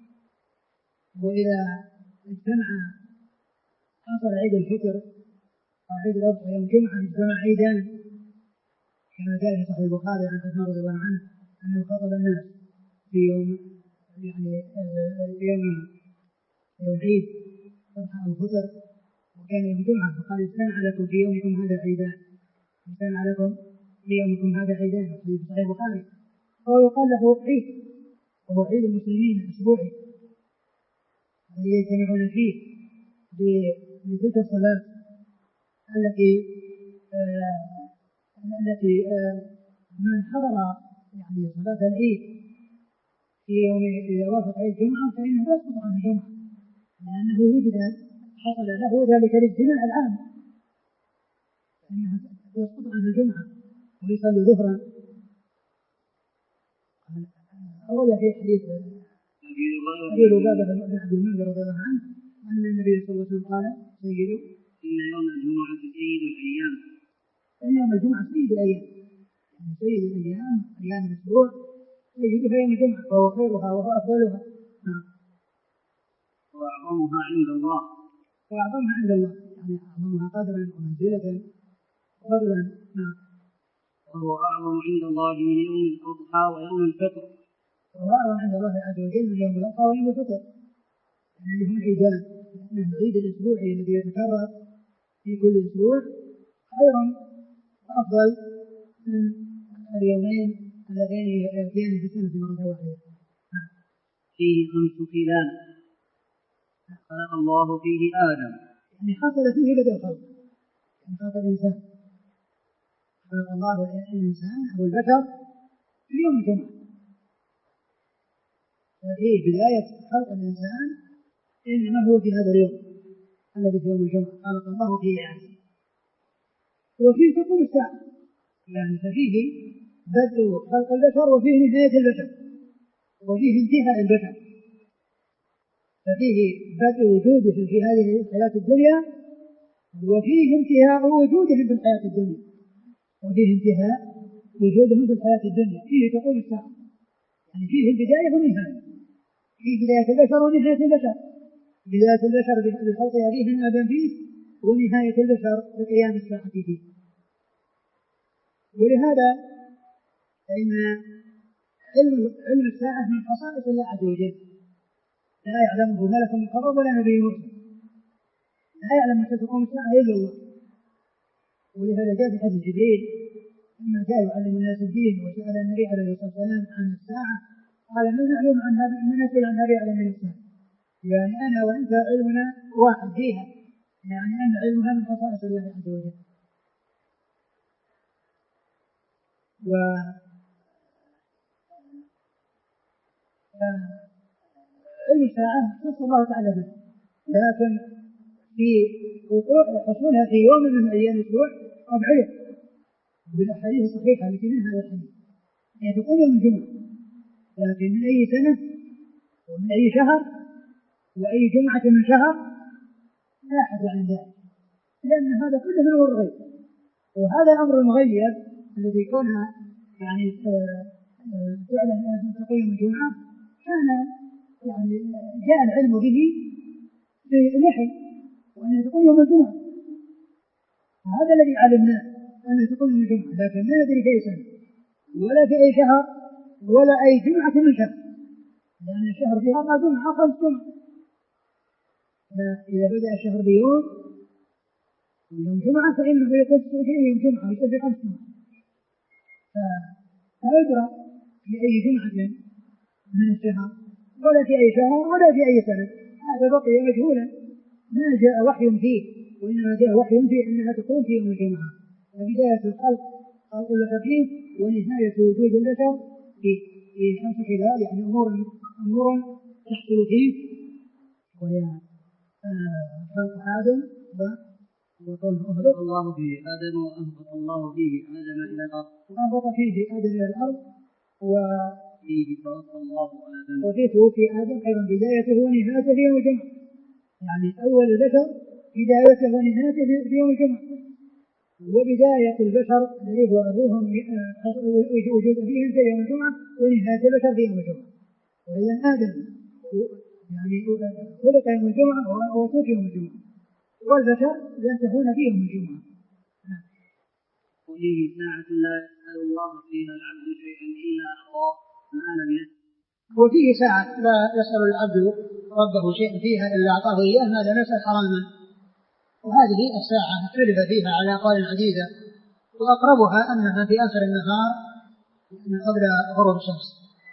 B: وإذا اجتمع حصل عيد الفطر أو عيد الأضحى يوم جمعة اجتمع عيدان، كما جاء في صحيح البخاري عن عثمان رضي الله عنه أنه خطب الناس في يوم يعني يوم يوم عيد الأضحى أو الفطر، وكان يوم جمعة، فقال اجتمع لكم في يومكم هذا عيدان، اجتمع لكم في يومكم هذا عيدان في صحيح البخاري. فهو يقال له عيد، وهو عيد المسلمين الأسبوعي الذي يجتمعون فيه بتلك الصلاة التي آه التي آه من حضر يعني صلاة العيد في يوم إذا وافق عيد الجمعة فإنه لا يسقط عن الجمعة، لأنه وجد حصل له ذلك الاجتماع العام، فإنه يسقط عن الجمعة ويصلي ظهرا. أولا في حديث أبي لبابة بن عبد المنذر رضي الله عنه أن النبي صلى الله عليه وسلم قال سيد
A: إن يوم الجمعة سيد الأيام،
B: إن يوم الجمعة سيد الأيام، يعني سيد الأيام أيام الأسبوع سيدها يوم الجمعة وهو خيرها وهو أفضلها. نعم.
A: وأعظمها عند الله،
B: وأعظمها عند الله يعني أعظمها قدرا ومنزلة وفضلا. نعم.
A: وهو أعظم عند الله من يوم الأضحى ويوم الفطر،
B: وهو أعظم عند الله عز وجل من يوم الأضحى ويوم الفطر، يعني هم عيدان، لأن العيد الأسبوعي الذي يتكرر في كل أسبوع خير وأفضل من اليومين اللذين يأتيان في السنة مرة واحدة.
A: فيه خمس خلال خلق الله فيه آدم،
B: يعني حصل فيه بدء الخلق، يعني خلق الإنسان، خلق الله الإنسان أو البشر في يوم الجمعة، ففيه بداية خلق الإنسان إنما هو في هذا اليوم الذي في يوم الجمعة خلق الله فيه آدم. وفيه تقوم الساعة يعني ففيه بدء خلق البشر وفيه نهاية البشر وفيه انتهاء البشر، ففيه بدء وجوده في هذه الحياة الدنيا وفيه انتهاء وجودهم في الحياة الدنيا وفيه انتهاء وجودهم في الحياة الدنيا. فيه تقوم الساعة، يعني فيه البداية والنهاية، فيه بداية البشر ونهاية البشر، بداية البشر بخلق أبيهم آدم فيه ونهاية البشر بقيام الساعة فيه. ولهذا فإن علم علم الساعة من خصائص الله عز وجل، لا يعلمه ملك مقرب ولا نبي مرسل، لا يعلم متى تقوم الساعة إلا الله. ولهذا جاء في حديث جبريل لما جاء يعلم الناس الدين وسأل النبي عليه الصلاة والسلام عن الساعة قال من نعلم عن هذا من نسأل عن هذا يعلم من الساعة، يعني أنا وأنت علمنا واحد فيها، يعني أن علمها من خصائص الله عز وجل. و علم الساعة نص الله تعالى به، لكن في حصولها في يوم من أيام الأسبوع طبيعية بالأحاديث الصحيحة التي منها الحديث يعني تقول يوم الجمعة، لكن من أي سنة ومن أي شهر وأي جمعة من شهر لا أحد عن ذلك، لأن هذا كله من الغيب. وهذا الأمر المغيب الذي كان يعني فعلا تقول يوم الجمعة كان يعني جاء العلم به في الوحي وأن تقول يوم الجمعة، هذا الذي علمناه أن تقول يوم الجمعة، لكن ما ندري في أي سنة ولا في أي شهر ولا أي جمعة من شهر، لأن الشهر فيها ما جمعة خمس جمعة، إذا بدأ الشهر بيوم يوم جمعة فإنه يقول يوم جمعة ويصير في خمس جمعة، فلا يدرى في أي جمعة من الشهر ولا في أي شهر ولا في أي سنة، هذا بقي مجهولا ما جاء وحي فيه، وإنما جاء وحي فيه أنها تقوم في يوم الجمعة، وبداية الخلق خلق البشر فيه ونهاية وجود البشر في في خمس خلال، يعني أمور أمور تحصل فيه، وهي خلق آدم
A: وخلق الله فيه آدم وأهبط الله فيه آدم إلى الأرض
B: وأهبط فيه آدم إلى الأرض
A: وفيه توفى الله آدم
B: وفيه توفي آدم أيضا بدايته ونهايته في يوم الجمعة، يعني أول البشر بدايته ونهايته في يوم الجمعة، وبداية البشر الذي هو أبوهم وجود فيهم في يوم الجمعة ونهاية البشر في يوم الجمعة. وإذا آدم يعني خلق يوم الجمعة وتوفي يوم الجمعة، والبشر ينتهون في يوم الجمعة.
A: وفيه ساعة لا يسأل الله فيها العبد شيئا إلا أعطاه ما لم يسأل،
B: وفيه ساعة لا يسأل العبد ربه شيئا فيها إلا أعطاه إياه ما لم يسأل حراما. وهذه الساعة اختلف فيها على أقوال عديدة، وأقربها أنها في آخر النهار من قبل غروب الشمس.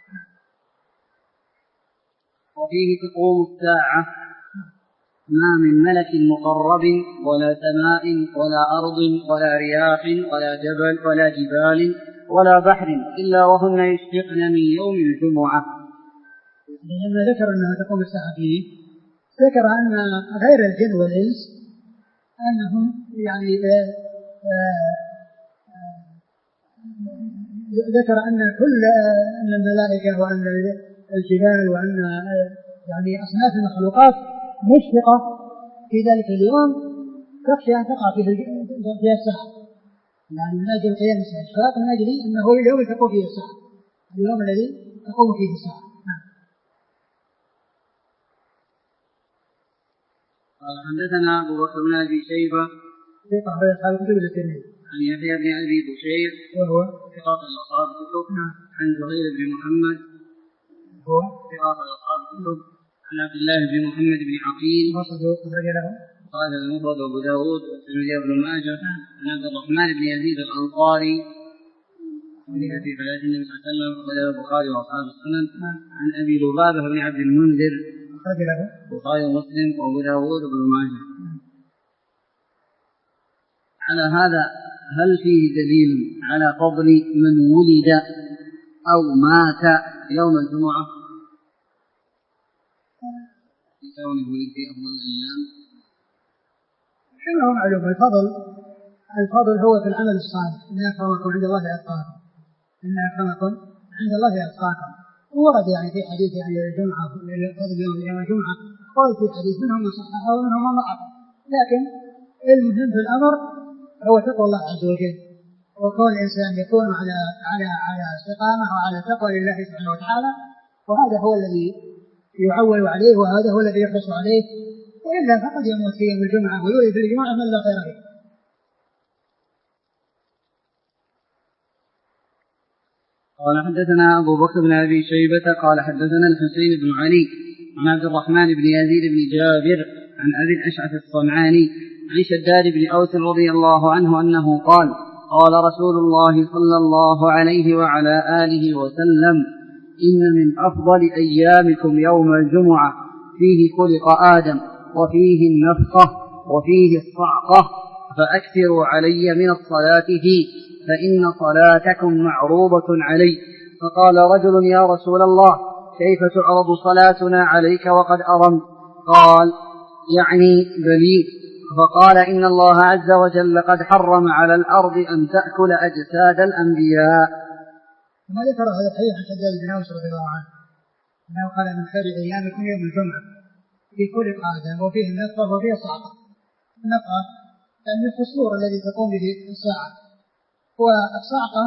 A: وفيه تقوم الساعة ما من ملك مقرب ولا سماء ولا أرض ولا رياح ولا جبل ولا جبال ولا بحر إلا وهن يشفقن من يوم الجمعة.
B: لما ذكر أنها تقوم الساعة فيه ذكر أن غير الجن والإنس أنهم يعني آآ آآ ذكر أن كل أن الملائكة وأن الجبال وأن يعني أصناف المخلوقات مشفقة في ذلك اليوم تخشى أن تقع فيه الساعة، يعني من أجل قيام الساعة إشفاق من أجل أنه هو اليوم تقوم فيه الساعة، اليوم الذي تقوم فيه الساعة.
A: قال حدثنا أبو بكر بن أبي شيبة
B: ثقة أخرج أصحاب الكتب الترمذي
A: عن يحيى بن أبي بشير
B: وهو
A: ثقة أصحاب الكتب عن زهير بن محمد
B: هو
A: ثقة أصحاب الكتب عن عبد الله بن محمد بن عقيل
B: وصدوق أخرج له
A: قال المفرد أبو داود والترمذي بن ماجه عن عبد الرحمن بن يزيد الأنصاري في حياة النبي صلى الله عليه وسلم وقال البخاري وأصحاب السنن عن أبي لبابة بن عبد المنذر
B: أخرج له
A: البخاري ومسلم وأبو داود وابن ماجه. على هذا هل فيه دليل على فضل من ولد أو مات يوم الجمعة بكونه ولد في أفضل الأيام؟
B: كما هو معلوم الفضل الفضل هو في العمل الصالح، إن أكرمكم عند الله أتقاكم، إن أكرمكم عند الله أتقاكم. ورد يعني في حديث يعني الجمعة فضل يوم الجمعة، قال في حديث منهم من صححه ومنهم من ضعفه، لكن المهم في الأمر هو تقوى الله عز وجل، وكون الإنسان يكون على على على استقامة وعلى تقوى لله سبحانه وتعالى، وهذا هو الذي يعول عليه وهذا هو الذي يحرص عليه، وإلا فقد يموت في يوم الجمعة ويولد في الجمعة من لا خير فيه.
A: قال حدثنا أبو بكر بن أبي شيبة قال حدثنا الحسين بن علي عن عبد الرحمن بن يزيد بن جابر عن أبي الأشعث الصنعاني عن شداد بن أوس رضي الله عنه أنه قال قال رسول الله صلى الله عليه وعلى آله وسلم إن من أفضل أيامكم يوم الجمعة فيه خلق آدم وفيه النفخة وفيه الصعقة فأكثروا علي من الصلاة فيه فإن صلاتكم معروضة علي. فقال رجل يا رسول الله كيف تعرض صلاتنا عليك وقد أرمت؟ قال يعني بليد. فقال إن الله عز وجل قد حرم على الأرض أن تأكل أجساد الأنبياء.
B: ما ذكر هذا الحديث عن شداد بن أوس رضي الله عنه أنه قال من خير أيامكم يوم الجمعة في كل قادم وفيه النفخة وفيه الصعقة. النفخة يعني الفصول الذي تقوم به الساعة، والصعقة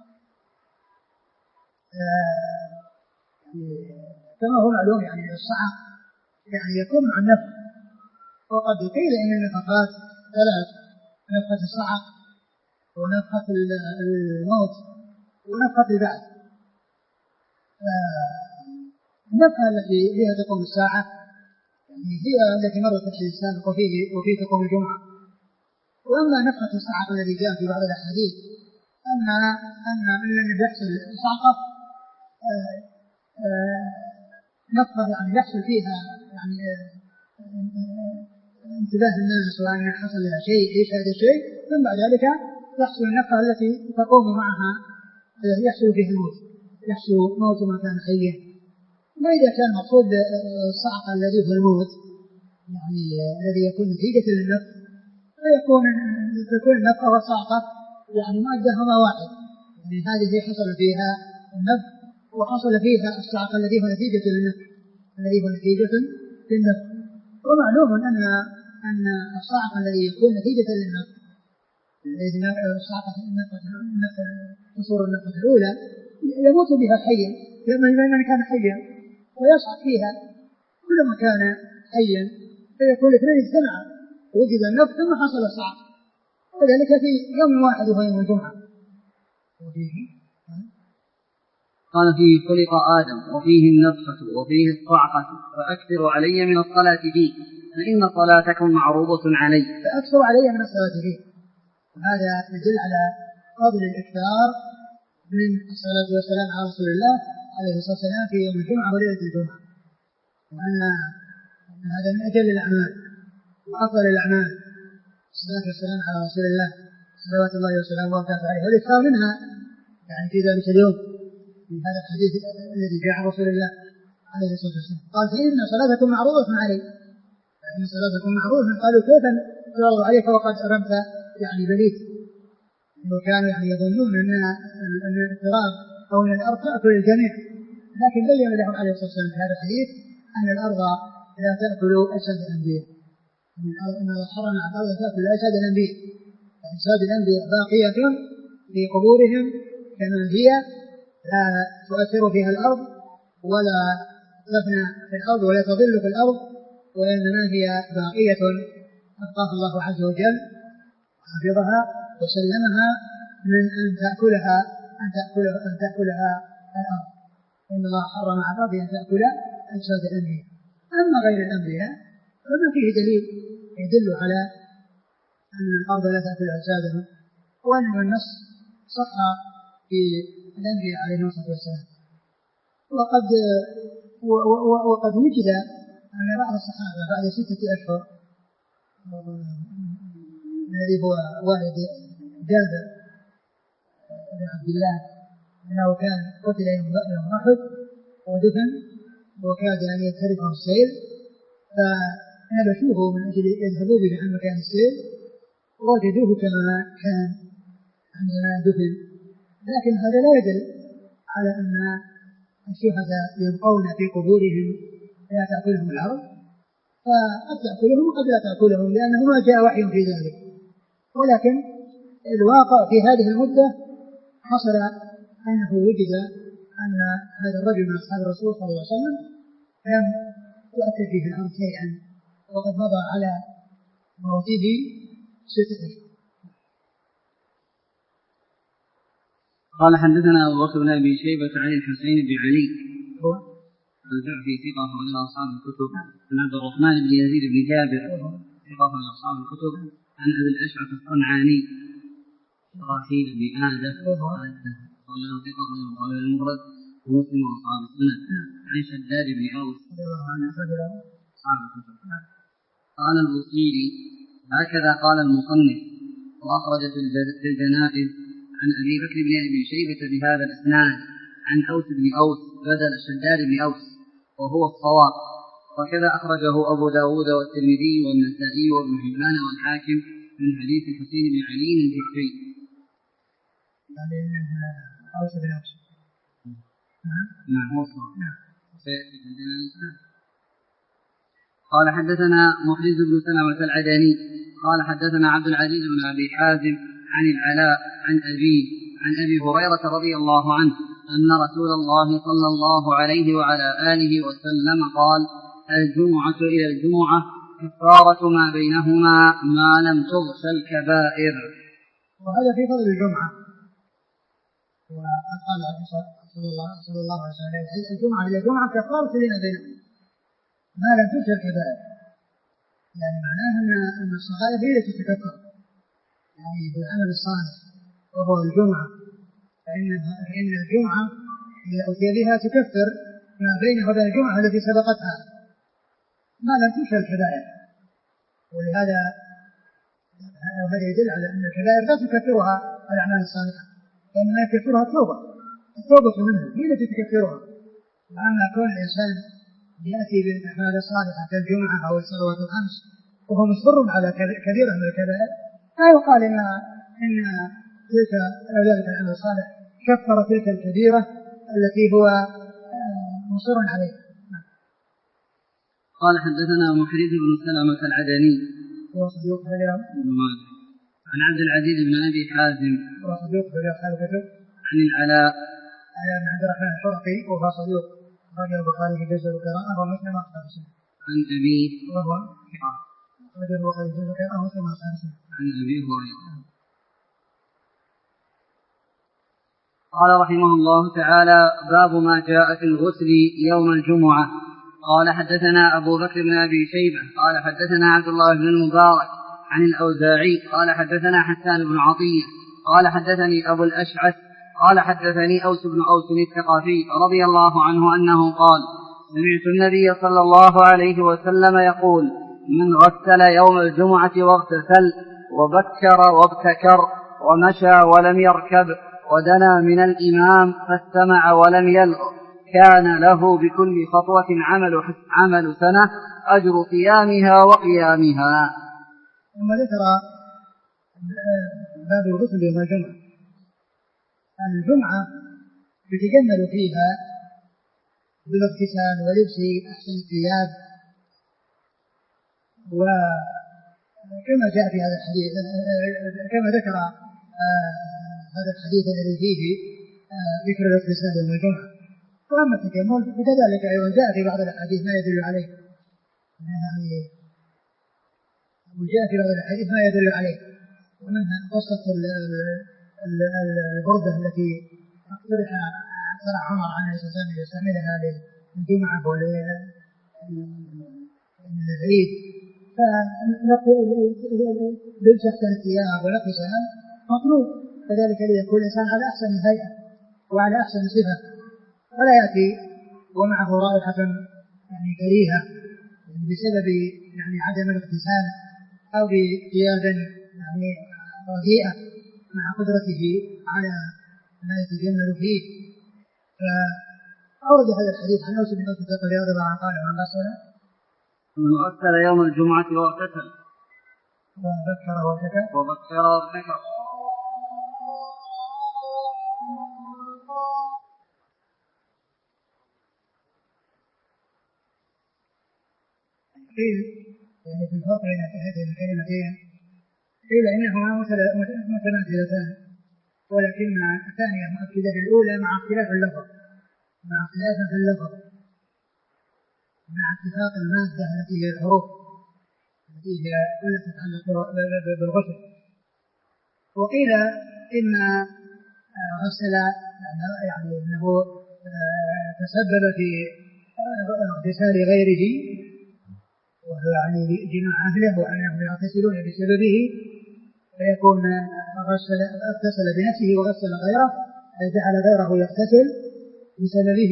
B: آه كما هو معلوم يعني الصعق يعني يكون مع النفخ، وقد قيل إن النفخات ثلاث: نفخة الصعق ونفخة الموت ونفخة البعث. النفخة التي بها تقوم الساعة يعني هي التي مرت في الحديث السابق وفيه وفيه تقوم الجمعة. وأما نفخة الصعق الذي جاء في بعض الأحاديث أن أن الذي يحصل الصعقة نفخة يعني يحصل فيها يعني انتباه الناس وأن حصل لها شيء إيش هذا الشيء، ثم بعد ذلك يحصل النفخة التي تقوم معها يحصل فيها الموت، يحصل موت ما كان حيا. وإذا كان مقصود الصعق الذي هو الموت يعني الذي يكون نتيجة للنفخ فيكون تكون النفخة والصعقة يعني مادهما واحد، يعني هذه حصل فيها النفخ وحصل فيها الصعق الذي هو نتيجة للنفخ الذي هو نتيجة للنفخ. ومعلوم أن أن الصعق الذي يكون نتيجة للنفخ الصعقة النفخ تصور النفخ الأولى يموت بها حيا لما من كان حيا ويصعق فيها كل ما كان حيا فيكون اثنين اجتمعا وجد النفخ ثم حصل الصعق، وذلك في يوم واحد وهو يوم الجمعة.
A: قال فيه خلق آدم وفيه النفخة وفيه الصعقة فأكثروا علي من الصلاة فيه فإن صلاتكم معروضة علي.
B: فأكثروا علي من الصلاة فيه، وهذا يدل على فضل الإكثار من الصلاة والسلام على رسول الله عليه الصلاة والسلام في يوم الجمعة وليلة الجمعة، وأن هذا من أجل الأعمال وأفضل الأعمال الصلاة والسلام على رسول الله صلوات الله وسلامه وبركاته عليه، والإكثار منها يعني في ذلك اليوم من هذا الحديث الذي جاء عن رسول الله عليه الصلاة والسلام. قال فإن صلاتكم معروضة علي، فإن صلاتكم معروضة. قالوا كيف تعرض عليك وقد أرمت يعني بليت؟ وكانوا يعني يظنون أن أن الاضطراب أو أن الأرض تأكل الجميع، لكن بين لهم عليه الصلاة والسلام في هذا الحديث أن الأرض لا تأكل أجساد الأنبياء، أن الله حرم على الأرض تأكل أجساد الأنبياء، أجساد الأنبياء باقية في قبورهم كما هي لا تؤثر فيها الأرض ولا تفنى في الأرض ولا تضل في الأرض، وإنما هي باقية أبقاها الله عز وجل حفظها وسلمها من أن تأكلها أن تأكلها أن تأكلها الأرض. إن الله حرم على الأرض أن تأكل أجساد الأنبياء. أما غير الأنبياء فما فيه دليل يدل على أن الأرض لا تأكل أجسادهم، وأن النص صح في الأنبياء عليهم الصلاة والسلام. وقد وقد وجد أن بعض الصحابة بعد ستة أشهر الذي هو والد جابر بن عبد الله أنه كان قتل يوم أحد ودفن وكاد أن يتركه السيل، فنبشوه من أجل يذهبوا به عن مكان السيل، وجدوه كما كان عندما دفن، لكن هذا لا يدل على أن الشهداء يبقون في قبورهم لا تأكلهم الأرض، فقد تأكلهم وقد لا تأكلهم لأنه ما جاء وحي في ذلك. ولكن الواقع في هذه المدة حصل أنه وجد أن هذا الرجل من أصحاب الرسول صلى الله عليه وسلم لم تؤكل فيه الأرض شيئا، وقد مضى على موته ستة أشهر.
A: قال حدثنا أبو بكر بن أبي شيبة عن الحسين بن علي الجعفي ثقة أخرج أصحاب الكتب، عن عبد الرحمن بن يزيد بن جابر ثقة أخرج أصحاب الكتب، عن أبي الأشعث الصنعاني إسرائيل بن آدم قال ثقة أخرج المفرد ومسلم وأصحاب السنن، عن شداد بن أوس أصحاب الكتب. قال البوصيري هكذا قال المصنف، وأخرج في الجنائز عن أبي بكر بن أبي شيبة بهذا الإسناد عن أوس بن أوس بدل شداد بن أوس وهو الصواب، وكذا أخرجه أبو داود والترمذي والنسائي وابن حبان والحاكم من حديث الحسين بن علي الجعفي.
B: يعني أوس بن أوس
A: نعم قال حدثنا محرز بن سلمة العدني قال حدثنا عبد العزيز بن أبي حازم عن العلاء عن أبيه عن أبي هريرة رضي الله عنه أن رسول الله صلى الله عليه وعلى آله وسلم قال: الجمعة إلى الجمعة كفارة ما بينهما ما لم تغش الكبائر.
B: وهذا في فضل الجمعة. وقد قال صلى الله عليه وسلم: الجمعة إلى الجمعة كفارة لما بينهما ما لم تغش الكبائر. يعني معناه أن الصغائر هي التي تتكفر يعني بالعمل الصالح وهو الجمعة، فإن فإن الجمعة إذا أتي بها تكفر ما بينها وبين الجمعة التي سبقتها ما لم تغش الكبائر. ولهذا هذا يدل على أن الكبائر لا تكفرها الأعمال الصالحة، وإنما يكفرها التوبة التوبة منها هي التي تكفرها. وأما كل إنسان يأتي بالأعمال الصالحة كالجمعة أو الصلوات الخمس وهو مصر على كبيرة من الكبائر لا يقال إن إن تلك ذلك العمل الصالح كفر تلك الكبيرة التي هو مصر عليها.
A: قال حدثنا محرز بن سلمة العدني
B: هو صديق اليوم
A: عن عبد العزيز بن أبي حازم
B: هو صديق أصحاب الكتب
A: عن العلاء
B: عن عبد الرحمن الحرقي وهو صديق رجل البخاري في جزء القراءة ومسلم أصحاب السنة.
A: عن أبيه
B: وهو رجل البخاري في جزء القراءة ومسلم أصحاب السنة.
A: عن أبي هريرة. قال رحمه الله تعالى: باب ما جاء في الغسل يوم الجمعة. قال حدثنا أبو بكر بن أبي شيبة قال حدثنا عبد الله بن المبارك عن الأوزاعي قال حدثنا حسان بن عطية قال حدثني أبو الأشعث قال حدثني أوس بن أوس الثقفي رضي الله عنه أنه قال: سمعت النبي صلى الله عليه وسلم يقول: من غسل يوم الجمعة واغتسل وبكر وابتكر ومشى ولم يركب ودنا من الإمام فاستمع ولم يلغ كان له بكل خطوة عمل, عمل سنة أجر صيامها وقيامها.
B: ثم ذكر باب الغسل يوم الجمعة. الجمعة يتجمل فيها بالاغتسال ولبس أحسن الثياب، وكما جاء في هذا الحديث كما ذكر هذا الحديث الذي فيه ذكر الاغتسال يوم الجمعة. وأما التجمل فكذلك أيضا جاء في بعض الأحاديث ما يدل عليه، يعني وجاء في بعض الحديث ما يدل عليه، ومنها قصة البردة التي اقترح اقترح عمر عليه الصلاة والسلام يستعملها للجمعة وللعيد، فلبس أحسن الثياب ولبسها مطلوب كذلك ليكون الإنسان على أحسن هيئة وعلى أحسن صفة، ولا يأتي ومعه رائحة يعني كريهة يعني بسبب يعني عدم الاغتسال أو بثياب يعني رديئة مع قدرته على ما يتجمل فيه. فأورد هذا الحديث عن أوس بن أوس رضي الله عنه قال: من غسل
A: من غسل يوم الجمعة واغتسل
B: وذكر وذكر
A: وذكر وذكر.
B: قيل يعني في الفرق بين هذين الكلمتين قيل إنهما متماثلتان ولكن الثانية مؤكدة للأولى مع اختلاف اللفظ مع اختلاف في اللفظ مع اتفاق المادة التي هي الحروف التي هي كلها تتعلق بالغسل. وقيل إن غسل يعني أنه تسبب في اغتسال غيره وهو يعني جماع أهله وأنهم يغتسلون بسببه فيكون غسل اغتسل بنفسه وغسل غيره أي جعل غيره يغتسل بسببه.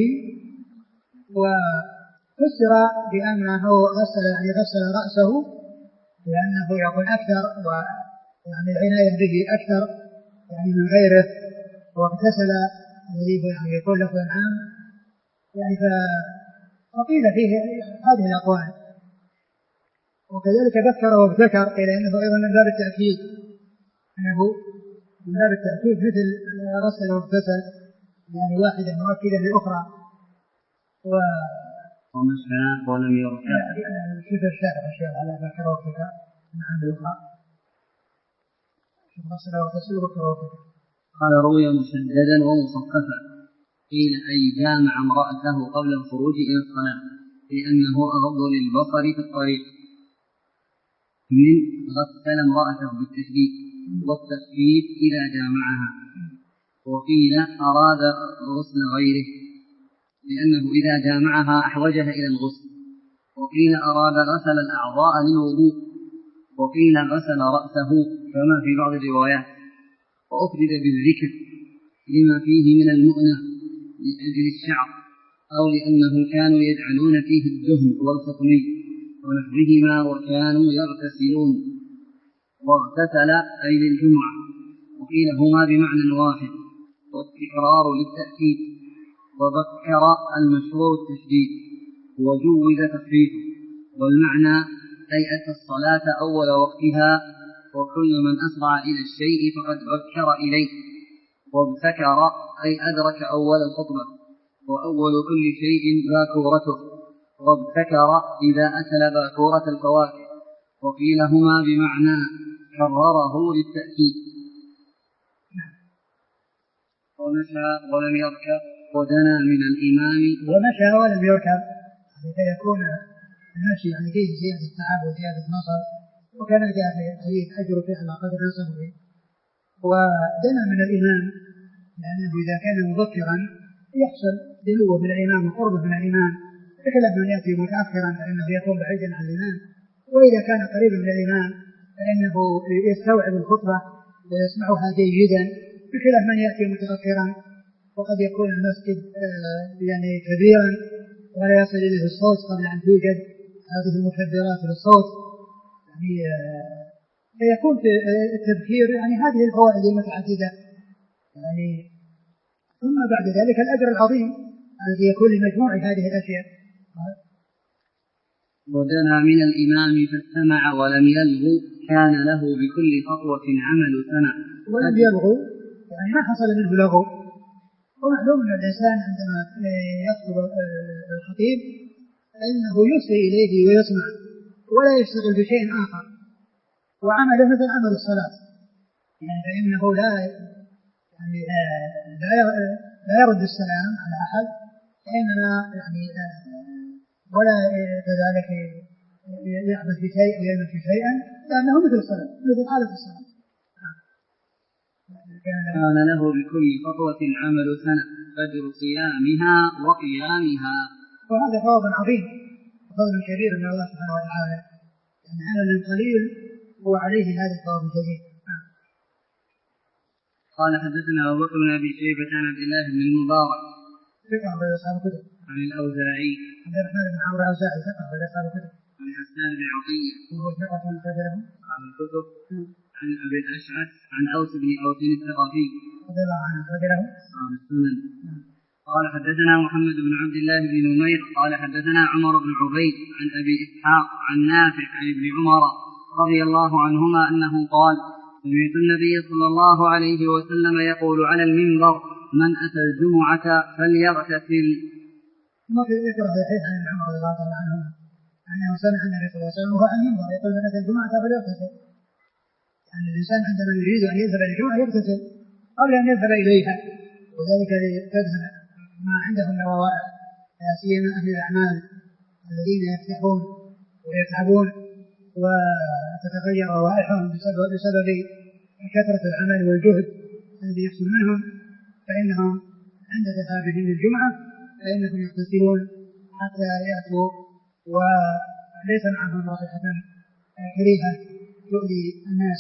B: وفسر بأنه غسل يعني غسل رأسه لأنه يكون أكثر ويعني العناية به أكثر يعني من غيره واغتسل الذي يعني يكون له عام يعني فقيل فيه هذه الأقوال. وكذلك ذكر وابتكر إلى أنه أيضا من باب التأكيد أنه من باب التأكيد مثل غسل واغتسل يعني واحدة مؤكدة للأخرى. و
A: ومشى ولم يركع
B: شوف الشارع الشيخ على ذكر وابتكر مع الأخرى غسل واغتسل وذكر وابتكر.
A: قال روي مسددا ومصففا قيل أي جامع امرأته قبل الخروج إلى الصلاة لأنه أغض للبصر في الطريق من غسل امرأته بالتشديد والتخفيف إذا جامعها. وقيل أراد غسل غيره لأنه إذا جامعها أحوجها إلى الغسل. وقيل أراد غسل الأعضاء للوضوء. وقيل غسل رأسه كما في بعض الروايات. وأفرد بالذكر لما فيه من المؤنة لأجل الشعر أو لأنهم كانوا يجعلون فيه الدهن والخطمي ونحوهما وكانوا يغتسلون. واغتسل أي للجمعة. وقيل هما بمعنى واحد والتكرار للتأكيد. وذكر المشهور التشديد وجوز تخفيفه والمعنى أي أتى الصلاة أول وقتها وكل من أسرع إلى الشيء فقد بكر إليه. وابتكر أي أدرك أول الخطبة وأول كل شيء باكورته. وابتكر إذا أكل باكورة الفواكه. وقيل هما بمعنى كرره للتأكيد. ومشى ولم يركب ودنا من الإمام
B: ومشى ولم يركب حتى يكون المشي يعني فيه زيادة التعب وزيادة النصر وكما جاء في الحديث أجر فعل قدر نصره. ودنا من الإمام لأنه إذا كان مبكرا يحصل دنوه من الإمام وقربه من الإمام بخلاف من يأتي متأخرا فإنه يكون بعيدا عن الإمام. وإذا كان قريبا من الإمام فإنه يستوعب الخطبة ويسمعها جيدا بخلاف من يأتي متأخرا وقد يكون المسجد يعني كبيرا ولا يصل إليه الصوت قبل أن توجد هذه المكبرات للصوت يعني فيكون في التبكير يعني هذه الفوائد المتعددة يعني. ثم بعد ذلك الأجر العظيم الذي يكون لمجموع هذه الأشياء.
A: ودنا من الإمام فاستمع ولم يلغو كان له بكل خطوة عمل سنة.
B: ولم يلغو يعني ما حصل منه لغو. ومعلوم أن الإنسان عندما يخطب الخطيب فإنه يسري إليه ويسمع ولا يشتغل بشيء آخر وعمله مثل عمل الصلاة يعني فإنه لا يعني لا يرد السلام على أحد إنما يعني ولا كذلك يعبث بشيء أو يلمس شيئا لأنه مثل الصلاة مثل حالة الصلاة.
A: كان له بكل خطوة عمل سنة فجر صيامها وقيامها.
B: وهذا فضل عظيم وفضل كبير من الله سبحانه وتعالى يعني عمل قليل هو عليه هذا الفضل الجزيل.
A: قال حدثنا أبو بكر بن أبي شيبة عن عبد الله بن المبارك
B: ثقة بين أصحاب الكتب.
A: عن الأوزاعي
B: عبد الرحمن بن عمرو الأوزاعي ثقة بين أصحاب الكتب.
A: عن حسان بن عطية
B: وهو ثقة أخرجه
A: عن الكتب. عن أبي الأشعث عن أوس بن أوس الثقفي
B: رضي الله عنه أخرجه
A: عن السنن. قال حدثنا محمد بن عبد الله بن نمير قال حدثنا عمر بن عبيد عن أبي إسحاق عن نافع عن ابن عمر رضي الله عنهما أنه قال: سمعت النبي صلى الله عليه وسلم يقول على المنبر: من أتى الجمعة فليغتسل.
B: ثم في ذكر صحيح عن عمر رضي الله عنه أنه سمع النبي صلى الله عليه وسلم وهو على المنبر يقول: من أتى الجمعة فليغتسل. يعني الإنسان عندما يريد أن يذهب إلى الجمعة يغتسل قبل أن يذهب إليها، وذلك لتذهب ما عندهم من روائح، لا سيما أهل الأعمال الذين يفتحون ويتعبون وتتغير روائحهم بسبب, بسبب كثرة العمل والجهد الذي يحصل منهم، فإنهم عند ذهابهم للجمعة فإنهم يغتسلون حتى يأتوا وليس معهم رائحة كريهة تؤذي الناس.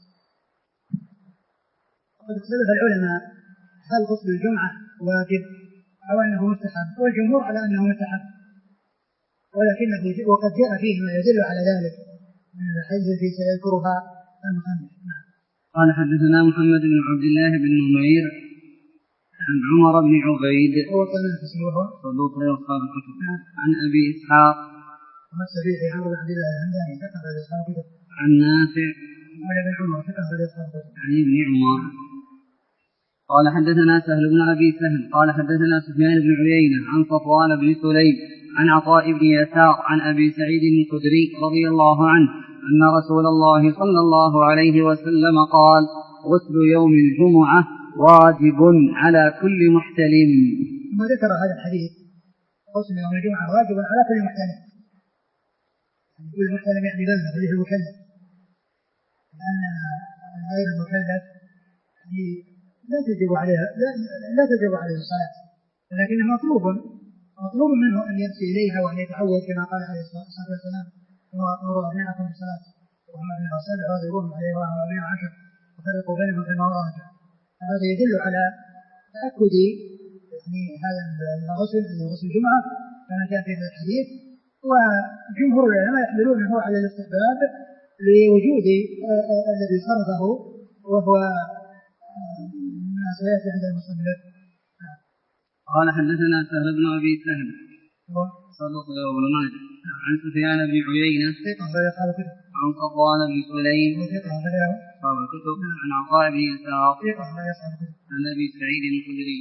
B: وقد اختلف العلماء هل غسل الجمعة واجب أو أنه مستحب، والجمهور على أنه مستحب، ولكنه وقد جاء فيه ما يدل على ذلك من الحديث التي سيذكرها المصنف.
A: قال: حدثنا محمد بن عبد الله بن نمير عن عمر بن عبيد
B: هو تنافسي وهو
A: صدوق أصحاب الكتب. عن أبي إسحاق
B: السبيعي عمرو بن عبد الله الهمداني ثقة أصحاب الكتب.
A: عن نافع
B: عن ابن عمر ثقة أصحاب الكتب.
A: عن ابن عمر قال: حدثنا سهل بن أبي سهل قال: حدثنا سفيان بن عيينة عن صفوان بن سليم عن عطاء بن يسار عن أبي سعيد الخدري رضي الله عنه أن رسول الله صلى الله عليه وسلم قال: غسل يوم الجمعة واجب على كل محتلم.
B: ثم ذكر هذا الحديث: غسل يوم الجمعة واجب على كل محتلم. كل محتلم يعني بالغ غير المكلف، لأن غير المكلف لا تجب عليها لا, لا تجب عليه الصلاة، ولكنه مطلوب مطلوب منه أن يأتي إليها وأن يتعود كما قال عليه الصلاة والسلام: مروا أبناءكم بالصلاة وهم أبناء الصلاة واضربوهم عليها وهم أبناء عشر وفرقوا بينهم في المضاجع. هذا يدل على تأكد يعني هذا الغسل غسل الجمعة كما جاء في هذا الحديث، وجمهور العلماء يحملونه على الاستحباب لوجود الذي صرفه وهو ما سيأتي عند المصنف.
A: قال: حدثنا سهل بن أبي سهل صدوق ابن ماجه عن سفيان بن عيينة عن صفوان بن سليم أصحاب الكتب عن عطاء بن يسار عن أبي سعيد الخدري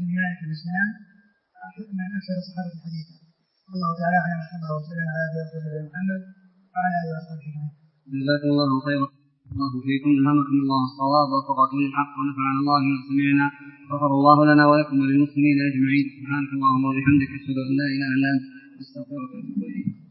B: من أكثر صحابة الحديث. الله تعالى أعلم وصلى الله وسلم على نبينا محمد وعلى آله وصحبه أجمعين.
A: جزاكم الله خيرا. الله فيكم، ألهمكم الله الصواب ووفقكم للحق ونفعنا الله بما سمعنا، غفر الله لنا ولكم وللمسلمين أجمعين. سبحانك اللهم وبحمدك أشهد أن لا إله إلا أنت أستغفرك وأتوب إليك.